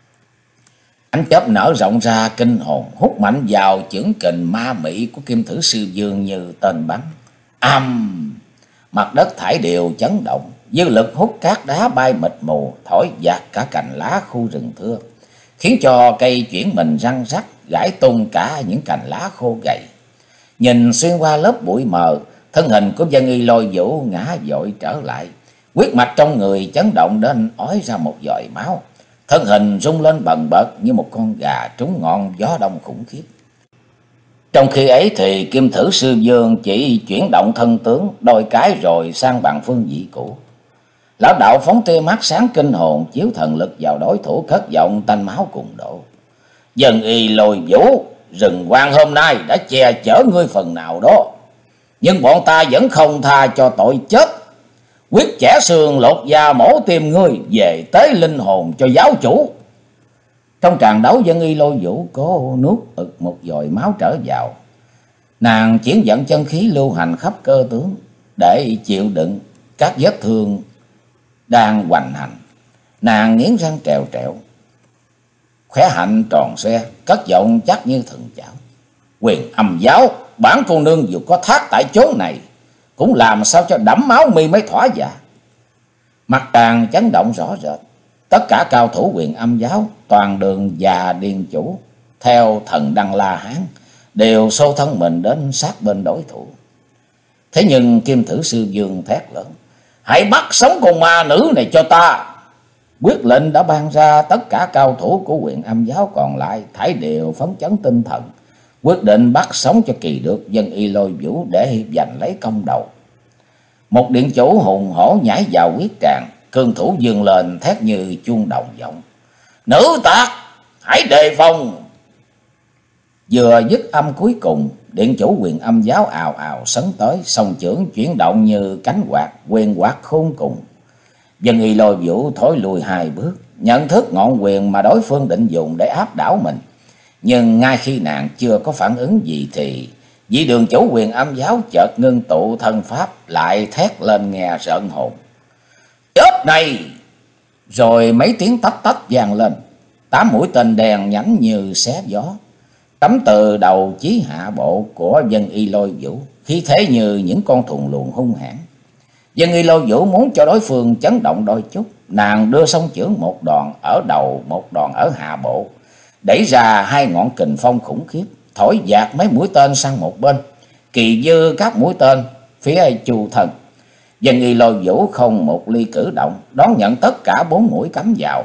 A: Ánh chớp nở rộng ra kinh hồn, hút mạnh vào chưởng kình ma mị của Kim Thử Sư Dương như tên bắn. Âm, mặt đất thải đều chấn động, dư lực hút cát đá bay mịt mù, thổi dạt cả cành lá khu rừng thưa, khiến cho cây chuyển mình răng rắc, gãy tung cả những cành lá khô gầy. Nhìn xuyên qua lớp bụi mờ, thân hình của Dân Y Lôi Vũ ngã dội trở lại, huyết mạch trong người chấn động đến ói ra một giọt máu, thân hình rung lên bần bật như một con gà trúng ngọn gió đông khủng khiếp. Trong khi ấy thì Kim Thử Sư Dương chỉ chuyển động thân tướng đôi cái rồi sang bằng phương vị cũ. Lão đạo phóng tia mắt sáng kinh hồn, chiếu thần lực vào đối thủ, cất giọng tanh máu cùng độ: Dân Y Lôi Vũ, rừng quang hôm nay đã che chở ngươi phần nào đó, nhưng bọn ta vẫn không tha cho tội chết, quyết chẻ xương lột da mổ tim ngươi về tế linh hồn cho giáo chủ. Trong tràng đấu, Dân Y Lôi Vũ cố nuốt ực một dội máu trở vào. Nàng chuyển dẫn chân khí lưu hành khắp cơ tướng để chịu đựng các vết thương đang hoành hành. Nàng nghiến răng trèo trẹo, khóe hạnh tròn xoe, cất giọng chắc như thần chảo: Huyền Âm giáo, bản cô nương dù có thác tại chỗ này, cũng làm sao cho đẫm máu mi mới thỏa dạ. Mặt tràng chấn động rõ rệt, tất cả cao thủ Huyền Âm giáo, toàn đường và điền chủ theo thần Đăng La Hán đều xô thân mình đến sát bên đối thủ. Thế nhưng Kim Thử Sư Dương thét lớn: Hãy bắt sống con ma nữ này cho ta. Quyết lệnh đã ban ra, tất cả cao thủ của Huyền Âm giáo còn lại thảy đều phấn chấn tinh thần, quyết định bắt sống cho kỳ được Dân Y Lôi Vũ để giành lấy công đầu. Một điện chủ hùng hổ nhảy vào quyết tràng, cương thủ vươn lên thét như chuông đồng vọng: "Nữ tặc, hãy đề phòng!" Vừa dứt âm cuối cùng, điện chủ Huyền Âm Giáo ào ào sấn tới, song chưởng chuyển động như cánh quạt, quyền quạt khôn cùng. Dân Y Lôi Vũ thối lùi hai bước, nhận thức ngọn quyền mà đối phương định dùng để áp đảo mình. Nhưng ngay khi nàng chưa có phản ứng gì thì vị đường chủ Huyền Âm Giáo chợt ngưng tụ thân pháp, lại thét lên nghe rợn hồn: "Chết này!" Rồi mấy tiếng tách tách vang lên, tám mũi tên đèn nhánh như xé gió cắm từ đầu chí hạ bộ của Dân Y Lôi Vũ, khí thế như những con thùng luồn hung hãn. Dân Y Lôi Vũ muốn cho đối phương chấn động đôi chút, nàng đưa song chưởng một đòn ở đầu, một đòn ở hạ bộ, đẩy ra hai ngọn kình phong khủng khiếp, thổi dạt mấy mũi tên sang một bên, kỳ dư các mũi tên phía chu thân. Dân Y Lôi Vũ không một ly cử động, đón nhận tất cả bốn mũi cắm vào.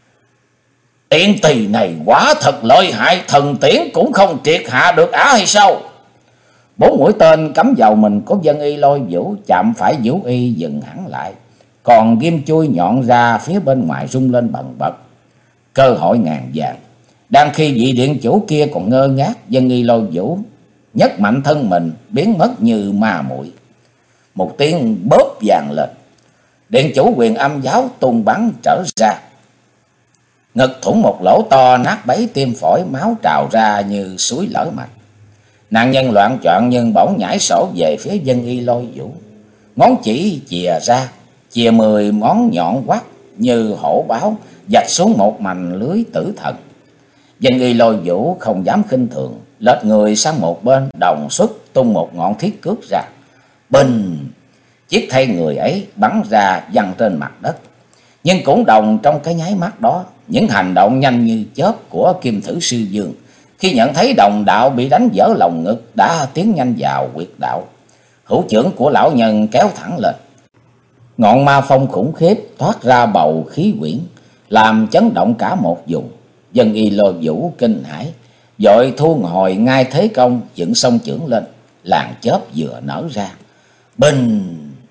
A: Tiện tỳ này quá thật lợi hại, thần tiễn cũng không triệt hạ được ả hay sao? Bốn mũi tên cắm vào mình của Dân Y Lôi Vũ, chạm phải Vũ Y dừng hẳn lại, còn ghim chui nhọn ra phía bên ngoài rung lên bần bật. Cơ hội ngàn vàng. Đang khi vị điện chủ kia còn ngơ ngác, Dân Y Lôi Vũ nhấc mạnh thân mình, biến mất như ma muội. Một tiếng bóp vang lên, điện chủ Huyền Âm Giáo tung bắn trở ra, ngực thủng một lỗ to nát bấy tim phổi, máu trào ra như suối lở mạch. Nạn nhân loạn choạng nhưng bỗng nhảy sổ về phía Dân Y Lôi Vũ, ngón chỉ chìa ra, chìa mười món nhọn quắt như hổ báo, vạch xuống một mành lưới tử thần. Dân Y Lôi Vũ không dám khinh thường, lệch người sang một bên, đồng xuất tung một ngọn thiết cước ra. Bình! Chiếc thây người ấy bắn ra văng trên mặt đất. Nhưng cũng đồng trong cái nháy mắt đó, những hành động nhanh như chớp của Kim Thử Sư Dương khi nhận thấy đồng đạo bị đánh vỡ lồng ngực đã tiến nhanh vào huyệt đạo. Hữu chưởng của lão nhân kéo thẳng lên, ngọn ma phong khủng khiếp thoát ra bầu khí quyển, làm chấn động cả một vùng. Dân Y Lôi Vũ kinh hãi, vội thu hồi ngay thế công, dựng song chưởng lên, làn chớp vừa nở ra. Bình!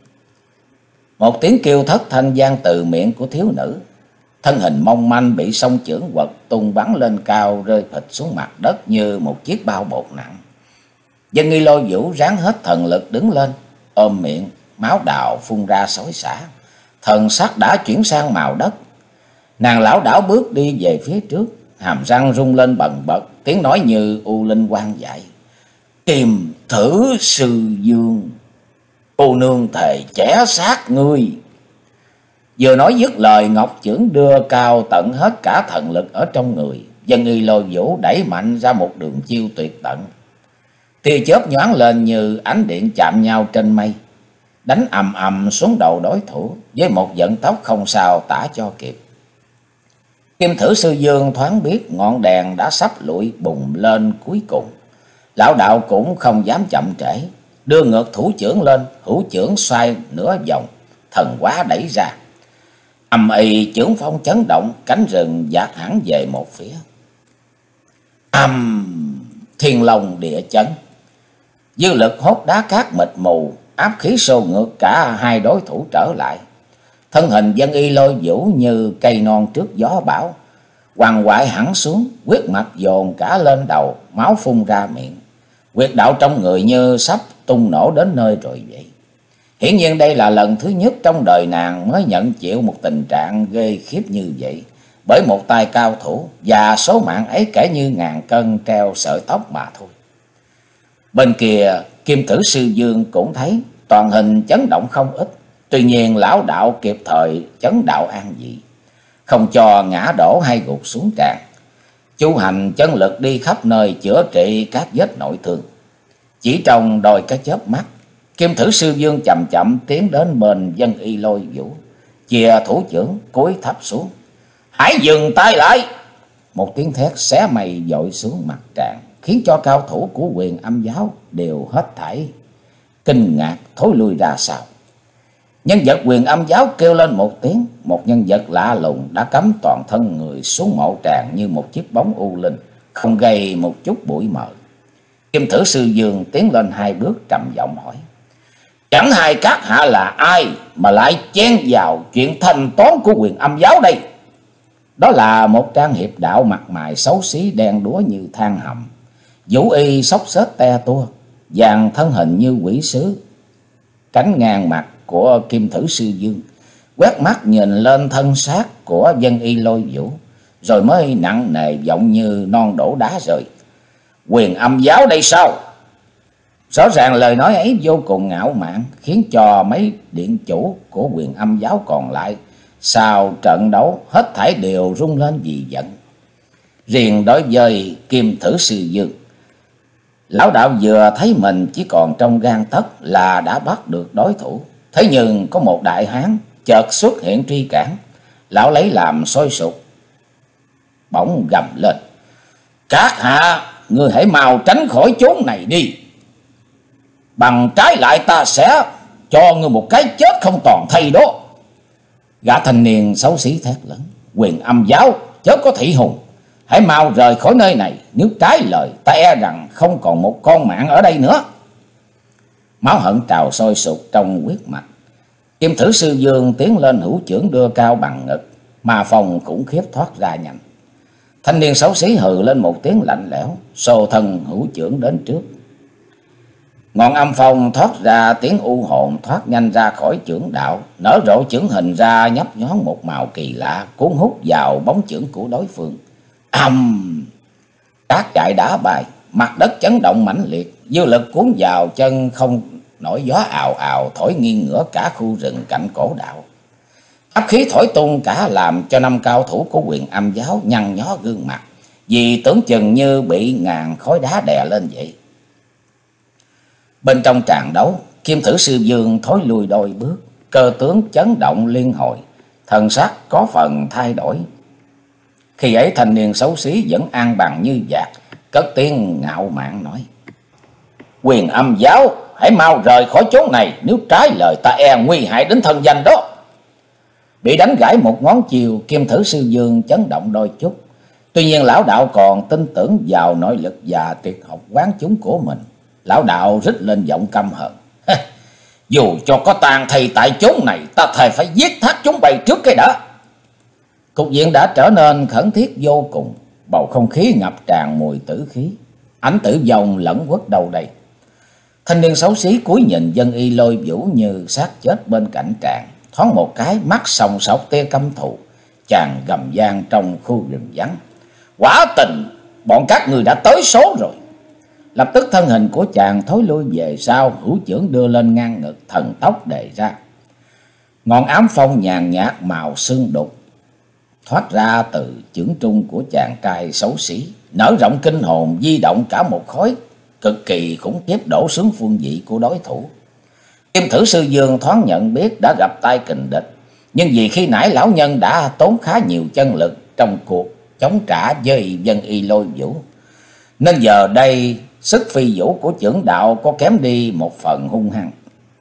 A: Một tiếng kêu thất thanh vang từ miệng của thiếu nữ. Thân hình mong manh bị song chưởng quật tung bắn lên cao, rơi phịch xuống mặt đất như một chiếc bao bột nặng. Dân Y Lôi Vũ ráng hết thần lực đứng lên, ôm miệng, máu đào phun ra xối xả, thần sắc đã chuyển sang màu đất. Nàng lảo đảo bước đi về phía trước, hàm răng rung lên bần bật, tiếng nói như u linh quan dại: Kim Thử Sư Dương, cô nương thề chẻ xác ngươi. Vừa nói dứt lời, ngọc chưởng đưa cao tận hết cả thần lực ở trong người. Dân Y Lôi Vũ đẩy mạnh ra một đường chiêu tuyệt tận. Tia chớp nhoáng lên như ánh điện chạm nhau trên mây, đánh ầm ầm xuống đầu đối thủ với một vận tốc không sao tả cho kịp. Kim Thử Sư Dương thoáng biết ngọn đèn đã sắp lụi bùng lên cuối cùng. Lão đạo cũng không dám chậm trễ, đưa ngược thủ chưởng lên, hữu chưởng xoay nửa vòng, thần hóa đẩy ra. Ầm ì chưởng phong chấn động, cánh rừng dạt hẳn về một phía. Âm thiên long địa chấn, dư lực hốt đá cát mịt mù, áp khí xô ngược cả hai đối thủ trở lại. Thân hình Dân Y Lôi Vũ như cây non trước gió bão, quằn quại hẳn xuống, huyết mạch dồn cả lên đầu, máu phun ra miệng. Huyệt đạo trong người như sắp tung nổ đến nơi rồi vậy. Hiển nhiên đây là lần thứ nhất trong đời nàng mới nhận chịu một tình trạng ghê khiếp như vậy, bởi một tay cao thủ, và số mạng ấy kể như ngàn cân treo sợi tóc mà thôi. Bên kia, Kim Thử Sư Dương cũng thấy toàn hình chấn động không ít. Tuy nhiên lão đạo kịp thời chấn đạo an dị, không cho ngã đổ hay gục xuống tràn. Chu hành chân lực đi khắp nơi chữa trị các vết nội thương. Chỉ trong đôi cái chớp mắt, Kim Thử Sư Dương chậm chậm tiến đến bên Dân Y Lôi Vũ, chìa thủ chưởng cúi thấp xuống. Hãy dừng tay lại! Một tiếng thét xé mây dội xuống mặt tràng, khiến cho cao thủ của Huyền Âm Giáo đều hết thảy kinh ngạc thối lui ra sau. Nhân vật Huyền Âm Giáo kêu lên một tiếng, một nhân vật lạ lùng đã cắm toàn thân người xuống mộ tràng như một chiếc bóng u linh, không gây một chút bụi mờ. Kim Thử Sư Dương tiến lên hai bước trầm giọng hỏi: Chẳng hay các hạ là ai mà lại chen vào chuyện thanh toán của Quyền Âm giáo đây? Đó là một trang hiệp đạo mặt mày xấu xí đen đúa như than hầm, vũ y xốc xếch te tua, dàn thân hình như quỷ sứ. Tránh ngang mặt của Kim Thử Sư Dương, quét mắt nhìn lên thân xác của Dân Y Lôi Vũ, rồi mới nặng nề giọng như non đổ đá rơi: Quyền Âm giáo đây sao? Rõ ràng lời nói ấy vô cùng ngạo mạn, khiến cho mấy điện chủ của Quyền Âm giáo còn lại sau trận đấu hết thảy đều rung lên vì giận. Riêng đối với Kim Thử Sư Dương, lão đạo vừa thấy mình chỉ còn trong gang tấc là đã bắt được đối thủ. Thế nhưng có một đại hán chợt xuất hiện truy cản, lão lấy làm sôi sục, bỗng gầm lên: Các hạ, ngươi hãy mau tránh khỏi chốn này đi, bằng trái lại ta sẽ cho ngươi một cái chết không toàn thây đó. Gã thanh niên xấu xí thét lớn: Quyền Âm giáo chớ có thị hùng, hãy mau rời khỏi nơi này, nếu trái lời ta e rằng không còn một con mạng ở đây nữa. Máu hận trào sôi sục trong huyết mạch. Kim Thử Sư Dương tiến lên hữu chưởng đưa cao bằng ngực, mà phòng khủng khiếp thoát ra nhanh. Thanh niên xấu xí hừ lên một tiếng lạnh lẽo, xô thân hữu chưởng đến trước. Ngọn âm phong thoát ra tiếng u hồn thoát nhanh ra khỏi chưởng đạo, nở rộ chưởng hình ra nhấp nhón một màu kỳ lạ, cuốn hút vào bóng chưởng của đối phương. Ầm! Cát chạy đá bài, mặt đất chấn động mãnh liệt, dư lực cuốn vào chân không nổi, gió ào ào thổi nghiêng ngửa cả khu rừng cạnh cổ đạo. Áp khí thổi tung cả, làm cho năm cao thủ của Quyền Âm giáo nhăn nhó gương mặt, vì tưởng chừng như bị ngàn khối đá đè lên vậy. Bên trong tràng đấu, Kim Thử Sư Dương thối lui đôi bước, cơ tướng chấn động liên hồi, thần sắc có phần thay đổi. Khi ấy thanh niên xấu xí vẫn an bằng như vạc, cất tiếng ngạo mạn nói: Quyền Âm giáo, hãy mau rời khỏi chốn này, nếu trái lời ta e nguy hại đến thân danh đó. Bị đánh gãy một ngón chiều, Kim Thử Sư Dương chấn động đôi chút. Tuy nhiên lão đạo còn tin tưởng vào nội lực và tuyệt học quán chúng của mình. Lão đạo rít lên giọng căm hờn: Dù cho có tàn thầy tại chốn này, ta thề phải giết thác chúng bay trước cái đã. Cục diện đã trở nên khẩn thiết vô cùng, bầu không khí ngập tràn mùi tử khí, ánh tử vong lẫn quất đâu đây. Thanh niên xấu xí cúi nhìn Dân Y Lôi Vũ như xác chết bên cạnh tràng, thoáng một cái mắt sòng sọc tia căm thù, chàng gầm gian trong khu rừng vắng: Quả tình bọn các người đã tới số rồi. Lập tức thân hình của chàng thối lui về sau, hữu chưởng đưa lên ngang ngực, thần tốc đề ra. Ngọn ám phong nhàn nhạt màu xương đục thoát ra từ chưởng trung của chàng trai xấu xí, nở rộng kinh hồn, di động cả một khối cực kỳ khủng khiếp đổ xuống phương vị của đối thủ. Kim Thử Sư Dương thoáng nhận biết đã gặp tay kình địch, nhưng vì khi nãy lão nhân đã tốn khá nhiều chân lực trong cuộc chống trả với Dân Y Lôi Vũ, nên giờ đây sức phi vũ của chưởng đạo có kém đi một phần hung hăng.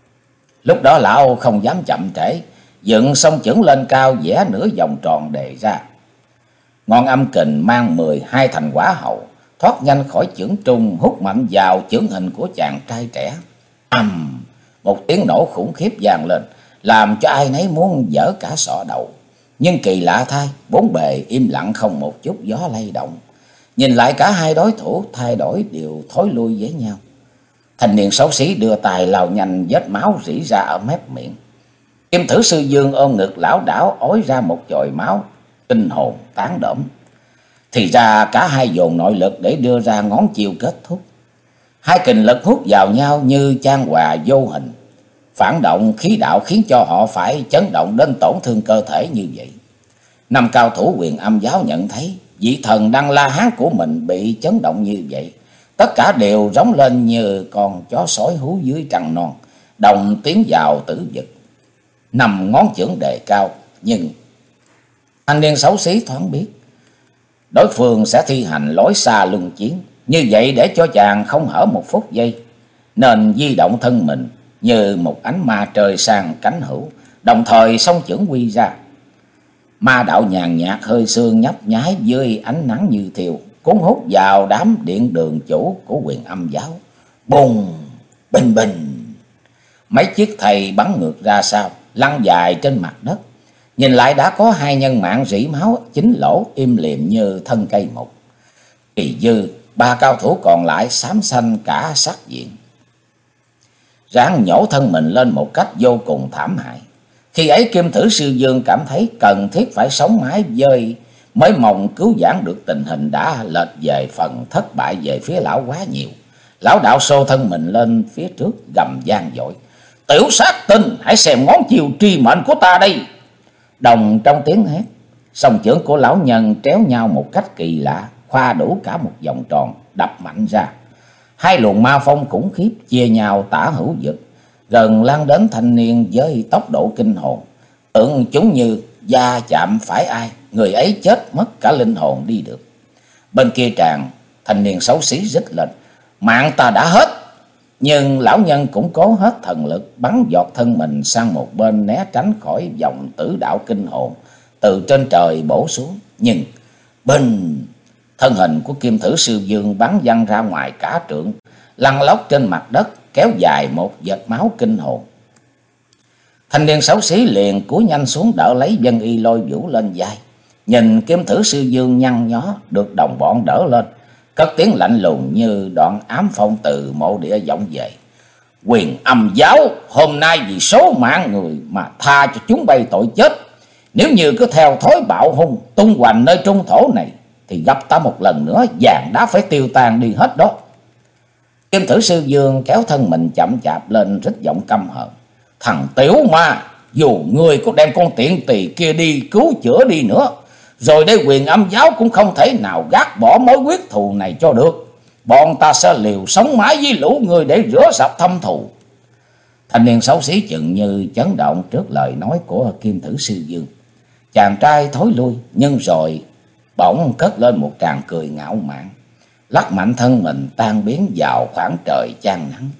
A: Lúc đó lão không dám chậm trễ, dựng song chưởng lên cao, vẽ nửa vòng tròn đề ra. Ngọn âm kình mang mười hai thành quả hậu thoát nhanh khỏi chưởng trung, hút mạnh vào chưởng hình của chàng trai trẻ. Ầm! Một tiếng nổ khủng khiếp vang lên, làm cho ai nấy muốn vỡ cả sọ đầu. Nhưng kỳ lạ thay, bốn bề im lặng, không một chút gió lay động. Nhìn lại cả hai đối thủ thay đổi đều thối lui với nhau. Thanh niên xấu xí đưa tay lau nhanh vết máu rỉ ra ở mép miệng. Kim Thử Sư Dương ôm ngực lão đảo ói ra một chồi máu, kinh hồn tán đổm. Thì ra cả hai dồn nội lực để đưa ra ngón chiêu kết thúc. Hai kình lực hút vào nhau như chan hòa vô hình, phản động khí đạo khiến cho họ phải chấn động đến tổn thương cơ thể như vậy. Năm cao thủ Quyền Âm giáo nhận thấy vị thần Đăng La Hán của mình bị chấn động như vậy, tất cả đều rống lên như con chó sói hú dưới trăng non, đồng tiến vào tử vực. Nằm ngón chưởng đề cao, nhưng thanh niên xấu xí thoáng biết đối phương sẽ thi hành lối xa luân chiến, như vậy để cho chàng không hở một phút giây, nên di động thân mình như một ánh ma trời sang cánh hữu, đồng thời song chưởng quy ra. Ma đạo nhàn nhạt hơi sương nhấp nháy dưới ánh nắng như thiêu, cuốn hút vào đám điện đường chủ của Huyền Âm giáo. Bùng, bình bình, mấy chiếc thầy bắn ngược ra sau, lăn dài trên mặt đất. Nhìn lại đã có hai nhân mạng rỉ máu chín lỗ im liệm như thân cây mục. Kỳ dư ba cao thủ còn lại xám xanh cả sắc diện, ráng nhổ thân mình lên một cách vô cùng thảm hại. Khi ấy Kim Thử Sư Dương cảm thấy cần thiết phải sống mái với mới mong cứu vãn được tình hình đã lệch về phần thất bại về phía lão quá nhiều. Lão đạo xô thân mình lên phía trước gầm gian dội: Tiểu sát tinh, hãy xem ngón chiều tri mệnh của ta đây. Đồng trong tiếng hét, song chưởng của lão nhân tréo nhau một cách kỳ lạ, khoa đủ cả một vòng tròn, đập mạnh ra. Hai luồng ma phong khủng khiếp chia nhau tả hữu vực, gần lan đến thanh niên với tốc độ kinh hồn. Tưởng chúng như da chạm phải ai, người ấy chết mất cả linh hồn đi được. Bên kia tràn, thanh niên xấu xí rít lên: Mạng ta đã hết. Nhưng lão nhân cũng cố hết thần lực, bắn giọt thân mình sang một bên né tránh khỏi dòng tử đạo kinh hồn từ trên trời bổ xuống. Nhưng bình, thân hình của Kim Thử Sư Dương bắn văng ra ngoài cả trượng, lăn lóc trên mặt đất, kéo dài một vệt máu kinh hồn. Thanh niên xấu xí liền cúi nhanh xuống đỡ lấy Vân Y Lôi Vũ lên vai. Nhìn Kim Thử Sư Dương nhăn nhó được đồng bọn đỡ lên, cất tiếng lạnh lùng như đoạn ám phong từ mộ địa vọng về: Huyền Âm giáo hôm nay vì số mạng người mà tha cho chúng bay tội chết. Nếu như cứ theo thói bạo hung tung hoành nơi trung thổ này, thì gặp ta một lần nữa vàng đá phải tiêu tan đi hết đó. Kim Thử Sư Dương kéo thân mình chậm chạp lên, rít giọng căm hờn: Thằng tiểu ma, dù ngươi có đem con tiện tỳ kia đi cứu chữa đi nữa, rồi đây Huyền Âm giáo cũng không thể nào gác bỏ mối quyết thù này cho được. Bọn ta sẽ liều sống mãi với lũ người để rửa sạch thâm thù. Thanh niên xấu xí chừng như chấn động trước lời nói của Kim Thử Sư Dương. Chàng trai thối lui, nhưng rồi bỗng cất lên một tràng cười ngạo mạn, lắc mạnh thân mình tan biến vào khoảng trời chan nắng.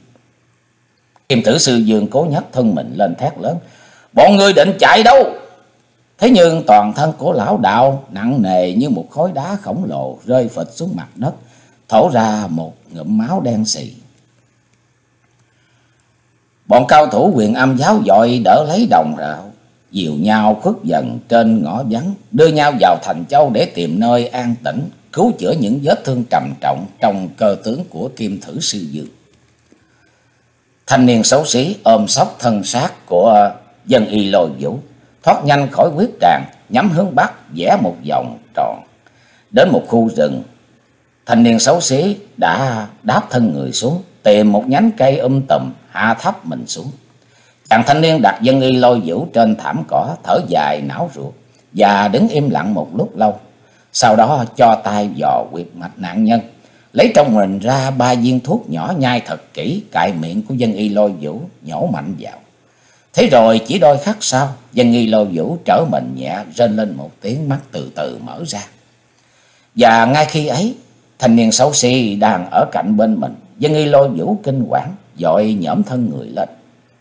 A: Kim Thử Sư Dương cố nhấc thân mình lên thét lớn: Bọn ngươi định chạy đâu? Thế nhưng toàn thân của lão đạo nặng nề như một khối đá khổng lồ rơi phịch xuống mặt đất, thổ ra một ngụm máu đen sì. Bọn cao thủ Huyền Âm giáo vội đỡ lấy đồng rạo, dìu nhau khuất dần trên ngõ vắng, đưa nhau vào thành châu để tìm nơi an tĩnh, cứu chữa những vết thương trầm trọng trong cơ tướng của Kim Thử Sư Dương. Thanh niên xấu xí ôm sóc thân xác của Vân Y Lôi Vũ, thoát nhanh khỏi huyết tràng, nhắm hướng bắc vẽ một vòng tròn đến một khu rừng. Thanh niên xấu xí đã đáp thân người xuống, tìm một nhánh cây um tùm hạ thấp mình xuống. Chàng thanh niên đặt Vân Y Lôi Vũ trên thảm cỏ, thở dài não ruột và đứng im lặng một lúc lâu. Sau đó cho tay dò huyệt mạch nạn nhân, lấy trong mình ra ba viên thuốc nhỏ, nhai thật kỹ, cạy miệng của Vân Y Lôi Vũ, nhổ mạnh vào. Thế rồi chỉ đôi khắc sau, Vân Y Lôi Vũ trở mình nhẹ, rên lên một tiếng, mắt từ từ mở ra. Và ngay khi ấy, thanh niên xấu xí đang ở cạnh bên mình. Vân Y Lôi Vũ kinh quản, vội nhõm thân người lên.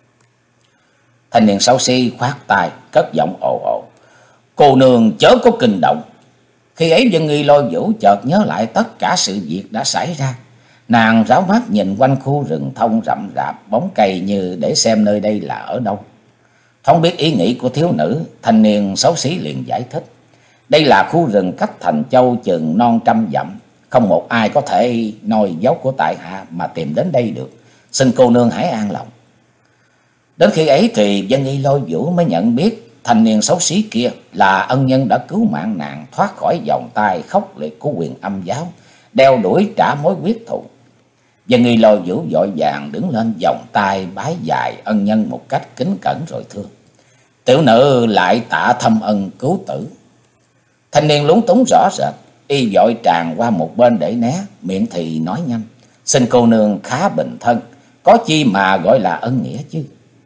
A: Thanh niên xấu xí khoát tay, cất giọng ồ ồ: Cô nương chớ có kinh động. Khi ấy Vân Y Lôi Vũ chợt nhớ lại tất cả sự việc đã xảy ra. Nàng ráo mắt nhìn quanh khu rừng thông rậm rạp bóng cây như để xem nơi đây là ở đâu. Không biết ý nghĩ của thiếu nữ, thanh niên xấu xí liền giải thích: Đây là khu rừng cách thành châu chừng non trăm dặm, không một ai có thể noi dấu của tại hạ mà tìm đến đây được. Xin cô nương hãy an lòng. Đến khi ấy thì Vân Y Lôi Vũ mới nhận biết thanh niên xấu xí kia là ân nhân đã cứu mạng nàng thoát khỏi vòng tay khốc liệt của Huyền Âm giáo, đeo đuổi trả mối quyết thù. Vân Y Lôi Vũ vội vàng đứng lên, vòng tay bái dài ân nhân một cách kính cẩn rồi thưa: Tiểu nữ lại tạ thâm ân cứu tử. Thanh niên lúng túng rõ rệt, y vội tràn qua một bên để né, miệng thì nói nhanh: Xin cô nương khá bình thân, có chi mà gọi là ân nghĩa chứ?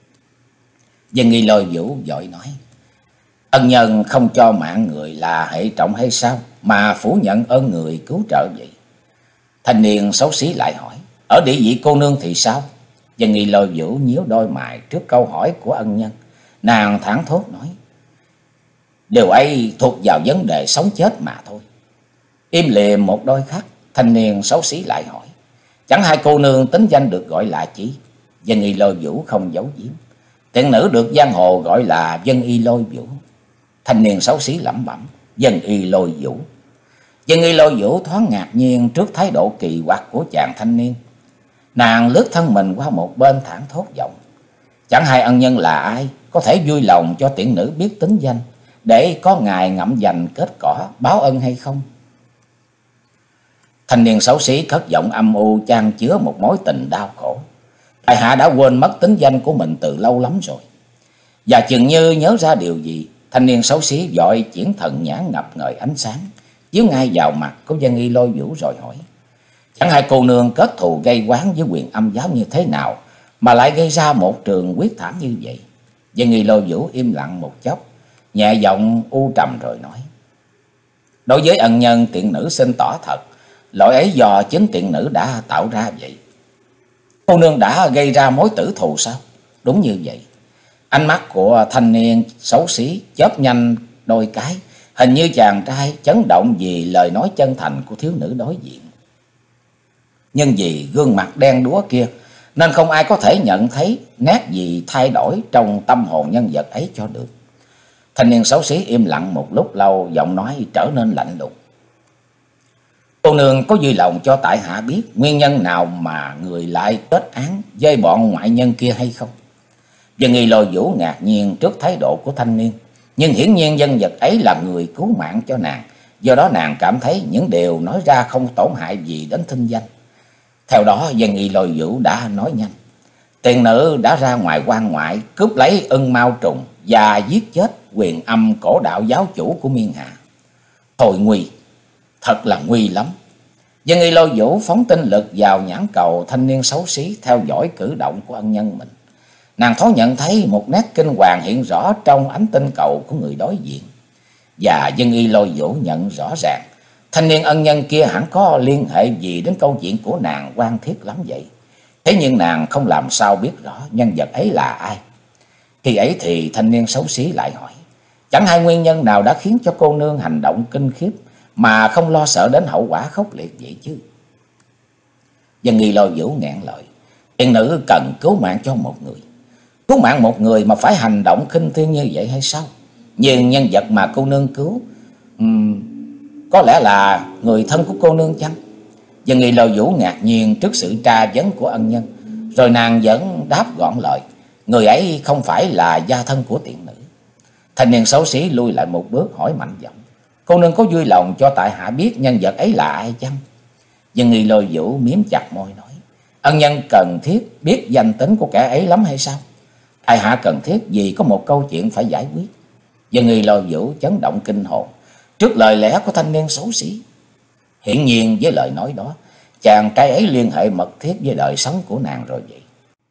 A: Vân Y Lôi Vũ vội nói: Ân nhân không cho mạng người là hệ trọng hay sao mà phủ nhận ơn người cứu trợ vậy? Thanh niên xấu xí lại hỏi: Ở địa vị cô nương thì sao? Vân Y Lôi Vũ nhíu đôi mày trước câu hỏi của ân nhân. Nàng thẳng thốt nói: Điều ấy thuộc vào vấn đề sống chết mà thôi. Im lìm một đôi khắc, thanh niên xấu xí lại hỏi: chẳng hai cô nương tính danh được gọi là chi? Dân y Lôi Vũ không giấu giếm: tiện nữ được giang hồ gọi là Dân y Lôi Vũ. Thanh niên xấu xí lẩm bẩm: Dân y Lôi Vũ. Dân y Lôi Vũ thoáng ngạc nhiên trước thái độ kỳ quặc của chàng thanh niên. Nàng lướt thân mình qua một bên thẳng thốt giọng: chẳng hay ân nhân là ai, có thể vui lòng cho tiện nữ biết tính danh, để có ngày ngậm dành kết cỏ báo ân hay không? Thanh niên xấu xí cất giọng âm u chan chứa một mối tình đau khổ: tại hạ đã quên mất tính danh của mình từ lâu lắm rồi. Và chừng như nhớ ra điều gì, thanh niên xấu xí vội chuyển thần nhãn ngập ngời ánh sáng chiếu ngay vào mặt của Dân y Lôi Vũ rồi hỏi: chẳng hai cô nương kết thù gây oán với Huyền Âm giáo như thế nào mà lại gây ra một trường quyết thảm như vậy? Dân y Lôi Vũ im lặng một chốc, nhẹ giọng u trầm rồi nói: đối với ân nhân, tiện nữ xin tỏ thật, lỗi ấy do chính tiện nữ đã tạo ra vậy. Cô nương đã gây ra mối tử thù sao? Đúng như vậy. Ánh mắt của thanh niên xấu xí chớp nhanh đôi cái, hình như chàng trai chấn động vì lời nói chân thành của thiếu nữ đối diện. Nhưng vì gương mặt đen đúa kia nên không ai có thể nhận thấy nét gì thay đổi trong tâm hồn nhân vật ấy cho được. Thanh niên xấu xí im lặng một lúc lâu, giọng nói trở nên lạnh lùng: cô nương có vui lòng cho tại hạ biết nguyên nhân nào mà người lại kết án với bọn ngoại nhân kia hay không? Dân y Lôi Vũ ngạc nhiên trước thái độ của thanh niên, nhưng hiển nhiên nhân vật ấy là người cứu mạng cho nàng, do đó nàng cảm thấy những điều nói ra không tổn hại gì đến thinh danh. Theo đó Dân y Lôi Vũ đã nói nhanh: tiền nữ đã ra ngoài quan ngoại cướp lấy ưng mao trùng và giết chết Huyền Âm cổ đạo giáo chủ của Miên Hạ. Thôi nguy, thật là nguy lắm. Dân y Lôi Vũ phóng tinh lực vào nhãn cầu thanh niên xấu xí, theo dõi cử động của ân nhân mình. Nàng thoáng nhận thấy một nét kinh hoàng hiện rõ trong ánh tinh cầu của người đối diện. Và Dân y Lôi Vũ nhận rõ ràng thanh niên ân nhân kia hẳn có liên hệ gì đến câu chuyện của nàng oan thiết lắm vậy. Thế nhưng nàng không làm sao biết rõ nhân vật ấy là ai. Khi ấy thì thanh niên xấu xí lại hỏi: chẳng hay nguyên nhân nào đã khiến cho cô nương hành động kinh khiếp mà không lo sợ đến hậu quả khốc liệt vậy chứ? Dân y Lôi Vũ nghẹn lời: tiền nữ cần cứu mạng cho một người. Cứu mạng một người mà phải hành động khinh thiên như vậy hay sao? Nhưng nhân vật mà cô nương cứu um, có lẽ là người thân của cô nương chăng? Dân y Lôi Vũ ngạc nhiên trước sự tra vấn của ân nhân, rồi nàng vẫn đáp gọn lời: người ấy không phải là gia thân của tiện nữ. Thanh niên xấu xí lui lại một bước hỏi mạnh giọng: cô nương có vui lòng cho tại hạ biết nhân vật ấy là ai chăng? Dân y Lôi Vũ miếm chặt môi nói: ân nhân cần thiết biết danh tính của kẻ ấy lắm hay sao? Tại hạ cần thiết vì có một câu chuyện phải giải quyết. Dân y Lôi Vũ chấn động kinh hồn trước lời lẽ của thanh niên xấu xí. Hiển nhiên với lời nói đó, chàng trai ấy liên hệ mật thiết với đời sống của nàng rồi vậy.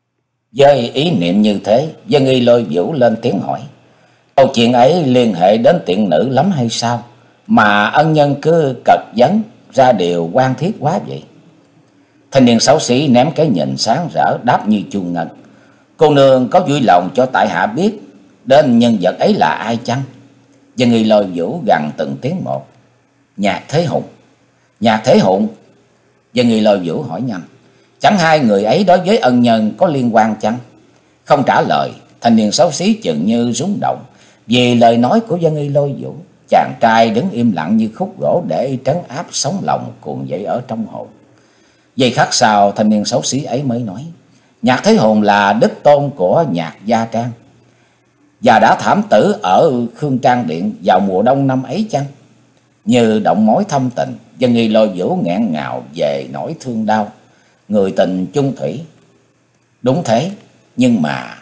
A: Với ý niệm như thế, Dân y Lôi Vũ lên tiếng hỏi: câu chuyện ấy liên hệ đến tiện nữ lắm hay sao mà ân nhân cứ cật vấn ra điều oan thiết quá vậy? Thanh niên xấu xí ném cái nhìn sáng rỡ đáp như chuông ngân: cô nương có vui lòng cho tại hạ biết đến nhân vật ấy là ai chăng? Dân y Lôi Vũ gằn từng tiếng một: Nhạc Thế Hùng. Nhạc Thế Hùng? Dân y Lôi Vũ hỏi nhanh: chẳng hai người ấy đối với ân nhân có liên quan chăng? Không trả lời, thanh niên xấu xí chừng như rúng động vì lời nói của Dân y Lôi Vũ. Chàng trai đứng im lặng như khúc gỗ để trấn áp sóng lòng cuồn dậy ở trong hồn. Giây khắc sau, thanh niên xấu xí ấy mới nói: Nhạc Thế Hùng là đích tôn của Nhạc Gia Trang, và đã thảm tử ở Khương Trang Điện vào mùa đông năm ấy chăng? Như động mối thâm tình, Dân y Lôi Vũ nghẹn ngào về nỗi thương đau. Người tình chung thủy. Đúng thế, nhưng mà...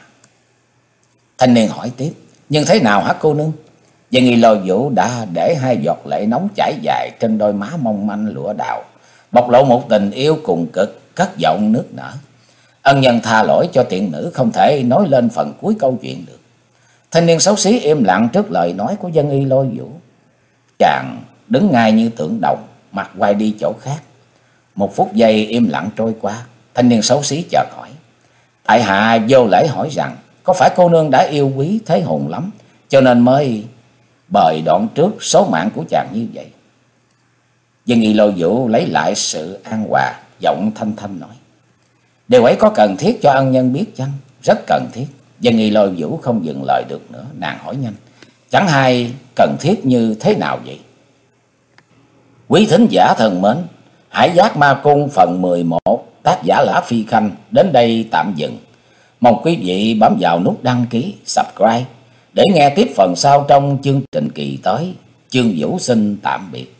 A: Thanh niên hỏi tiếp: nhưng thế nào hả cô nương? Dân y Lôi Vũ đã để hai giọt lệ nóng chảy dài trên đôi má mong manh lụa đào, bộc lộ một tình yêu cùng cực, cất giọng nước nở: ân nhân tha lỗi cho tiện nữ không thể nói lên phần cuối câu chuyện được. Thanh niên xấu xí im lặng trước lời nói của Dân y Lôi Vũ. Chàng đứng ngay như tượng đồng, mặt quay đi chỗ khác. Một phút giây im lặng trôi qua, thanh niên xấu xí chợt hỏi: tại hạ vô lễ hỏi rằng, có phải cô nương đã yêu quý Thế Hùng lắm, cho nên mới bời đoạn trước số mạng của chàng như vậy? Dân nghi Lôi Vũ lấy lại sự an hòa, giọng thanh thanh nói: Điều ấy có cần thiết cho ân nhân biết chăng? Rất cần thiết. Dân nghi Lôi Vũ không dừng lời được nữa, nàng hỏi nhanh: Chẳng hay cần thiết như thế nào vậy? Quý thính giả thân mến, Hải Giác Ma Cung phần mười một, tác giả Lã Phi Khanh đến đây tạm dừng. Mong quý vị bấm vào nút đăng ký, subscribe để nghe tiếp phần sau trong chương trình kỳ tới. Chương Vũ xin tạm biệt.